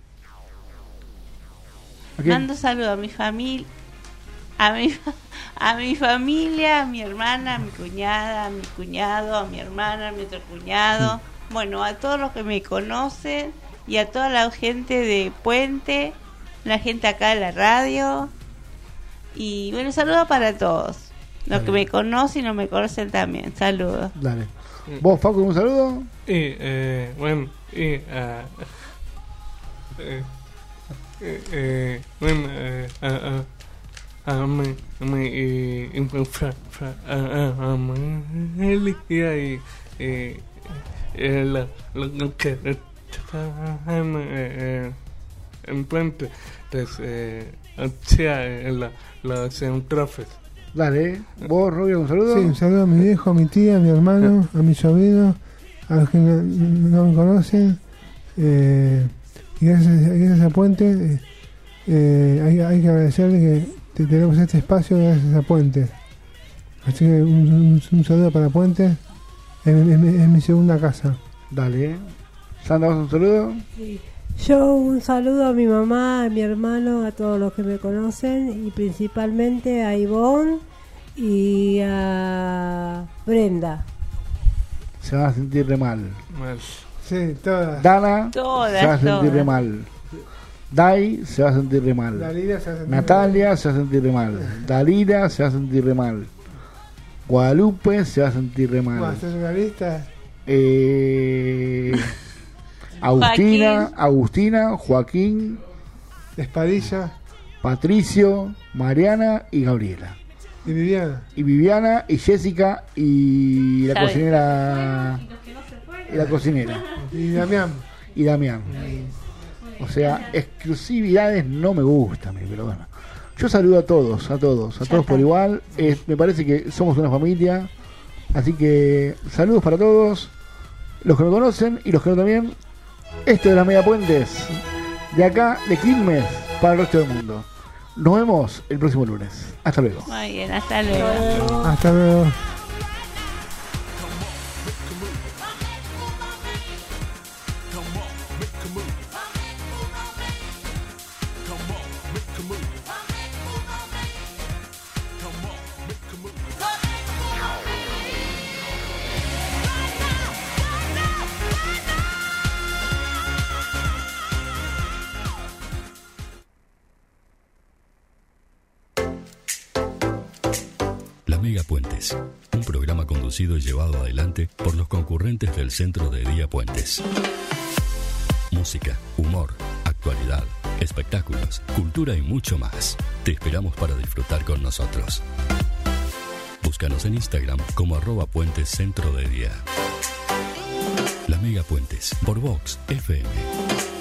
¿A quién? Mando saludo a mi familia. A mi, fa- a mi familia, a mi hermana, a mi cuñada, a mi cuñado, a mi hermana, a mi otro cuñado. Bueno, a todos los que me conocen y a toda la gente de Puente, la gente acá de la radio. Y bueno, saludos para todos. Los que me conocen y no me conocen también. Saludos. Dale. ¿Vos, Facu, un saludo? Y, eh, bueno, y, ah, eh, eh, eh, bueno, eh, ah, ah, a mi, a mi, y, y, fra, fra, a, a, a mi, Eli, y, y, y, y, la, lo que está en, eh, en Puente, pues, eh, sea, la, la Centrofes. Dale. ¿Vos, Rubio, un saludo? Sí, un saludo a mi viejo, a mi tía, a mi hermano, a mi sobrino, a los que no, no me conocen. Eh, y gracias, gracias a Puente, eh, eh, hay, hay que agradecerle que te- tenemos este espacio gracias a Puente. Así que un, un- un saludo para Puente, es, mi- es mi- es mi segunda casa. Dale. Sandra, ¿vos un saludo? Sí. Yo un saludo a mi mamá, a mi hermano, a todos los que me conocen y principalmente a Ivonne y a Brenda. Se van a sentir re mal. Sí, todas. Dana Todas, se va a sentir todas. re mal. Dai se va a sentir re mal. Dalila se va a sentir Natalia se va a sentir re mal. Dalila se va a sentir re mal. Guadalupe se va a sentir re Bueno, mal. ¿estás en la lista? eh, Agustina, Joaquín. Agustina, Joaquín, Espadilla, Patricio, Mariana y Gabriela. Y Viviana. Y Viviana y Jessica y la ¿Sabes? cocinera. Y la cocinera. Y Damián. Y Damián. O sea, exclusividades no me gustan, pero bueno. Yo saludo a todos, a todos, a todos por igual. Eh, me parece que somos una familia. Así que saludos para todos. Los que me conocen y los que no también. Esto de las Megapuentes. De acá, de Quilmes, para el resto del mundo. Nos vemos el próximo lunes. Hasta luego. Muy bien, hasta luego. Hasta luego. Megapuentes, un programa conducido y llevado adelante por los concurrentes del Centro de Día Puentes. Música, humor, actualidad, espectáculos, cultura y mucho más. Te esperamos para disfrutar con nosotros. Búscanos en Instagram como arroba puentes centro de día. La Megapuentes por Vox F M.